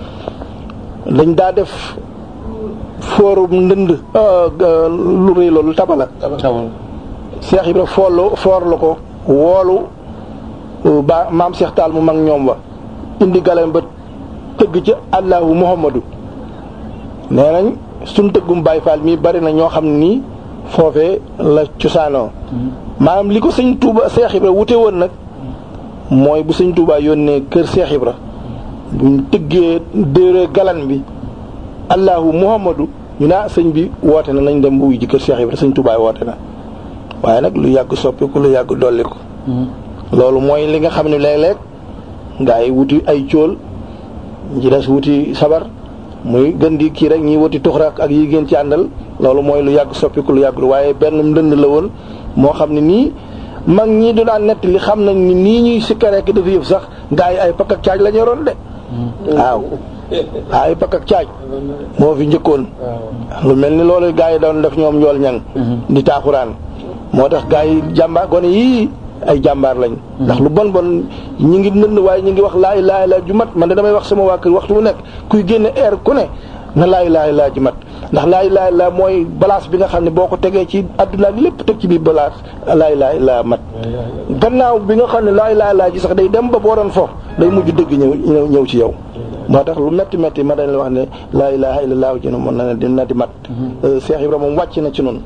Speaker 3: dañ daa def foorum ndënd lu rëy loolu tabala Cheikh Ibra foolu foor la ko woolu ba maam Cheikh Tall mu mag ñoom wa indi galam ba tëgg ca allahu muhammadu nee nañ suñ tëggum Baay Faal mii bari na ñoo xam ne nii foofee la cosaanoo maanaam li ko sëñ Touba Cheikh Ibra wute woon nag mooy bu sëñ Touba yónnee kër Cheikh Ibra buñ tëggee déere galan bi allahu muhammadu ñu naa sëñ bi woote na nañ dem bu wuy ji kër Cheikh Ibra sëñ Touba woote na waaye nag lu yàgg soppiku lu yàgg dolliku loolu mooy li nga xam ne léeg-léeg gaa yi wuti ay cóol ñi des wuti sabar muy gën di kii rek ñi wuti tuxrak ak yi gën ci àndal loolu mooy lu yàgg soppiku lu yàgg waaye benn ndënd la woon moo xam ne nii mag ñi du daan nett li xam nañ ni nii ñuy sikkareek dafa yëf sax gaa yi ay pakk ak caaj la ñu yoroon de waaw ay pakk ak caaj moo fi njëkkoon lu mel ni loolu gaa yi doon def ñoom njool ñang di taaxuraan moo tax gaa yi jàmbaar gone yii ay jàmbaar lañ ndax lu bon bon ñi ngi nënd waaye ñi ngi wax laa ilaaha illa ju mat man de damay wax sama waa kër waxtu bu nekk kuy génne air ku ne na laa ilaaha illa ju mat ndax laa ilaaha illa mooy balance bi nga xam ne boo ko tegee ci àdduna ak lépp teg ci biir balance laa ilaaha illa mat gannaaw bi nga xam ne laa ilaaha illa ji sax day dem ba boo doon fo day mujj dëgg ñëw ñëw ci yow moo tax lu metti metti ma dañ la wax ne laa ilaaha illa laa ji mën na dina di mat Cheikh Ibrahima moom wàcc na ci noonu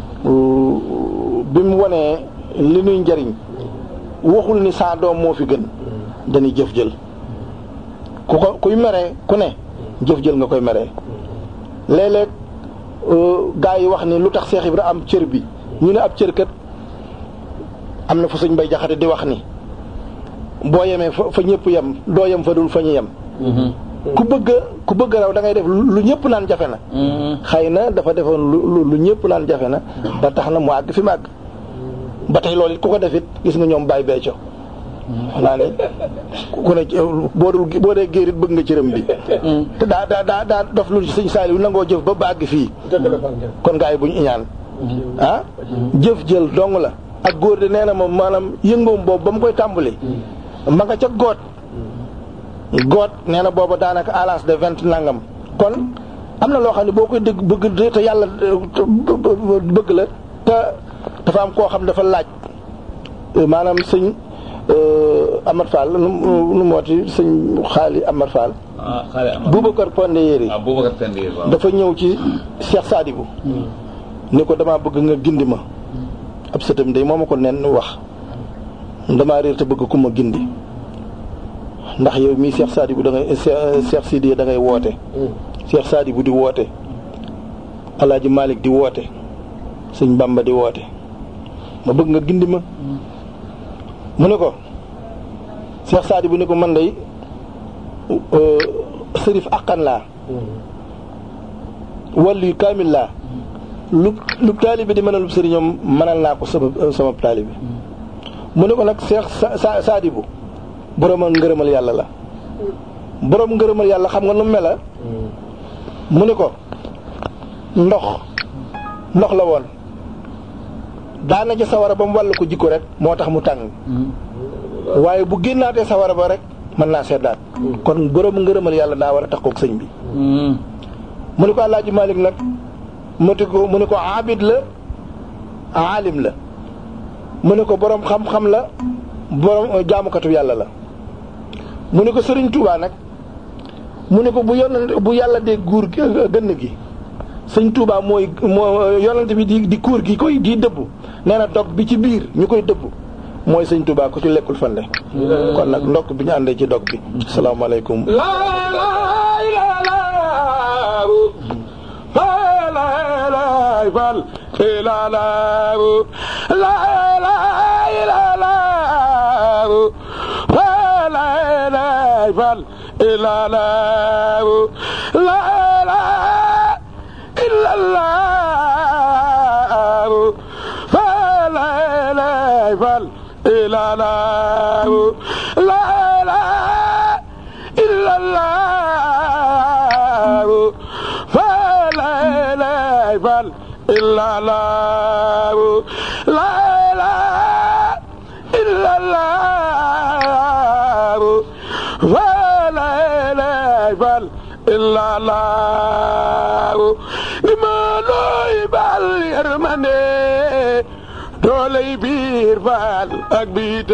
Speaker 3: bi mu wanee li nuy njariñ waxul ni saa doom moo fi gën dañuy jëf jël ku ko kuy meree ku ne jëf jël nga koy meree léeg-léeg gaa yi wax ni lu tax Cheikh Ibra am cër bi ñu ne ab cër kat am na fa sëñ Bay Jaxate di wax ni boo yemee fa fa ñëpp yem doo yem fa dul fa ñu yem. ku bëgg ku bëgg raw da ngay def lu ñëpp naan jafe na. xëy na dafa defoon lu lu ñëpp naan jafe na ba tax na mu àgg fi mu àgg ba tey loolu it ku ko def it gis nga ñoom Baye Béthio. xanaa ne ku ne boo dul boo dee géer it bëgg nga cëram bi. te daa daa daa daa dof lu sëñ Saliou nangoo jëf ba ba àgg fii. kon gaa yi buñ iñaan ah jëf jël dong la. ak góor de nee na moom maanaam yëngoom boobu ba mu koy tàmbali. ma nga ca goot. goot nee na booba daanaka à l'âge de vingt nangam. kon am na loo xam ne boo koy dëgg bëgg te yàlla bëgg la te dafa am koo xam dafa laaj maanaam sëñ Amar Fall nu nu mooti sëñ xaali Amar Fall.
Speaker 2: ah xaali Amar
Speaker 3: Boubacar Pende Yeri.
Speaker 2: ah Boubacar Pende Yeri waaw.
Speaker 3: dafa ñëw ci Cheikh Sadibou. ni ko damaa bëgg nga gindi ma. ab sëtam day moo ma ko nen wax damaa réer te bëgg ku ma gindi ndax yow mii Cheikh Sadibou da ngay Cheikh Sidiya da ngay woote. Cheikh Sadibou di woote. Alaaji Malick di woote. sëñ Bamba di woote. ma bëgg nga gindi ma. mu ne ko Cheikh Sadibou ne ko man day sërif aqan laa. wàllu kaamil laa. lu lu taalibe di mënal sëriñam mënal naa ko sama sama taalibe. mu ne ko nag Cheikh Sa Sadibou borom ngërëmal yàlla la. borom ngërëmal yàlla xam nga nu mel la. mu ne ko ndox ndox la woon daana ca sawara ba mu wàll ko jikko rek moo tax mu tàng. waaye bu génnaatee sawara ba rek mën naa seddaat. kon borom ngërëmal yàlla daa war a tax kook sëñ bi. mu ne ko Alaaji Malik nag. mu ne ko mu ne ko abid la aalim la mu ne ko borom xam-xam la borom jaamukatu yàlla la mu ne ko Sëriñ Tuubaa nag mu ne ko bu yonent bu yàlla dee guur gënn gi Sëriñ Tuubaa mooy moo yonent bi di di kuur gi koy di dëbb nee na dog bi ci biir ñu koy dëbb mooy Sëriñ Tuubaa ku ci lekkul fande kon nag ndokk bi ñu àndee ci dog bi asalaamaaleykum
Speaker 1: fal ila la la la ila la la la fal ila la la la illa la fal la fal ila la la la illa la fal إلا الله لا إله إلا الله ولا إله إلا الله لما لا يبال يرمني دولي بير فال أكبيت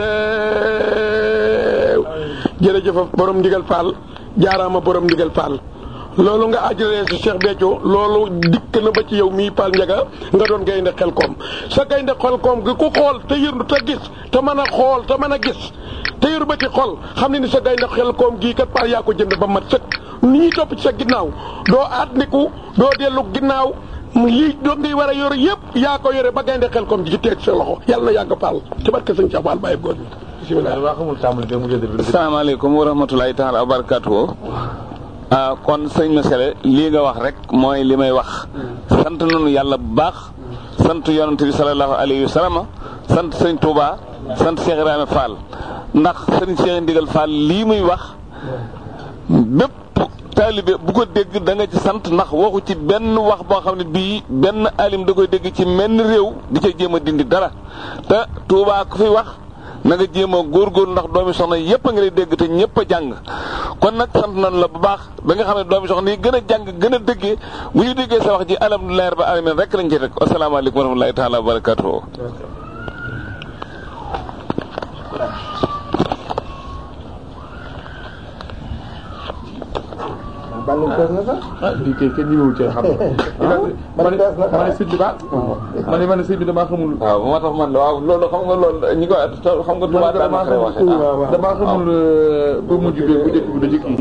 Speaker 1: jërëjëf borom ndigal Fall jaaraama borom ndigal Fall loolu nga ajuree si Cheikh Béthio loolu dikk na ba ci yow mii Pal Ndiaga nga doon gaynde Xelkom sa gaynde Xelkom gi ku xool te yërndu te gis te mën a xool te mën a gis te yër ba ci xol xam ne ni sa gaynde Xelkom gii kat Pal yaa ko jënd ba mat sëkk ni ñuy topp ci sa ginnaaw doo aatniku doo dellu ginnaaw lii doo ngay war a yor yëpp yaa ko yore ba gaynde Xelkom ji ci teeg sa loxo yàlla na yàgg Pal ci barke sëñ Cheikh Fall Baye góor bi bismillah.
Speaker 2: asalaamaaleykum wa rahmatulahi taala wa barakatuh. ah kon sëñ Mesere lii nga wax rek mooy li may wax sant nañu yàlla bu baax sant yonent bi sallallahu alayhi wa sallam sant sëñ Touba sant Cheikh Ibrahima Fall ndax sëñ Cheikh Ndigal Fall lii muy wax bépp taalibe bu ko dégg da nga ci sant ndax waxu ci benn wax boo xam ne bii benn alim da koy dégg ci menn réew di ca jéem a dindi dara te Touba ku fi wax na nga jéem a góorgóorlu ndax doomi soxna yëpp a ngi lay dégg te ñëpp a jàng kon nag sant nañu la bu baax ba nga xam ne doomi soxna yi gën a jàng gën a déggee bu ñu déggee sa wax ji alhamdulilah rabbil alamin rek lañ ci rek asalaamaaleykum wa rahmatulahi taala wa barakatuh.
Speaker 3: Bandung fees na sax.
Speaker 4: ah lii kay kenn ñëwul cee xam nga.
Speaker 3: man fees na
Speaker 4: ma ne sëñ bi ba. ma ne ma ne sëñ bi damaa xamul.
Speaker 2: waaw moo tax man waaw loolu xam nga loolu ñi ko xam nga tubaab daanaka waxee
Speaker 4: damaa xamul ba mujj bi bu njëkk bi du jëkk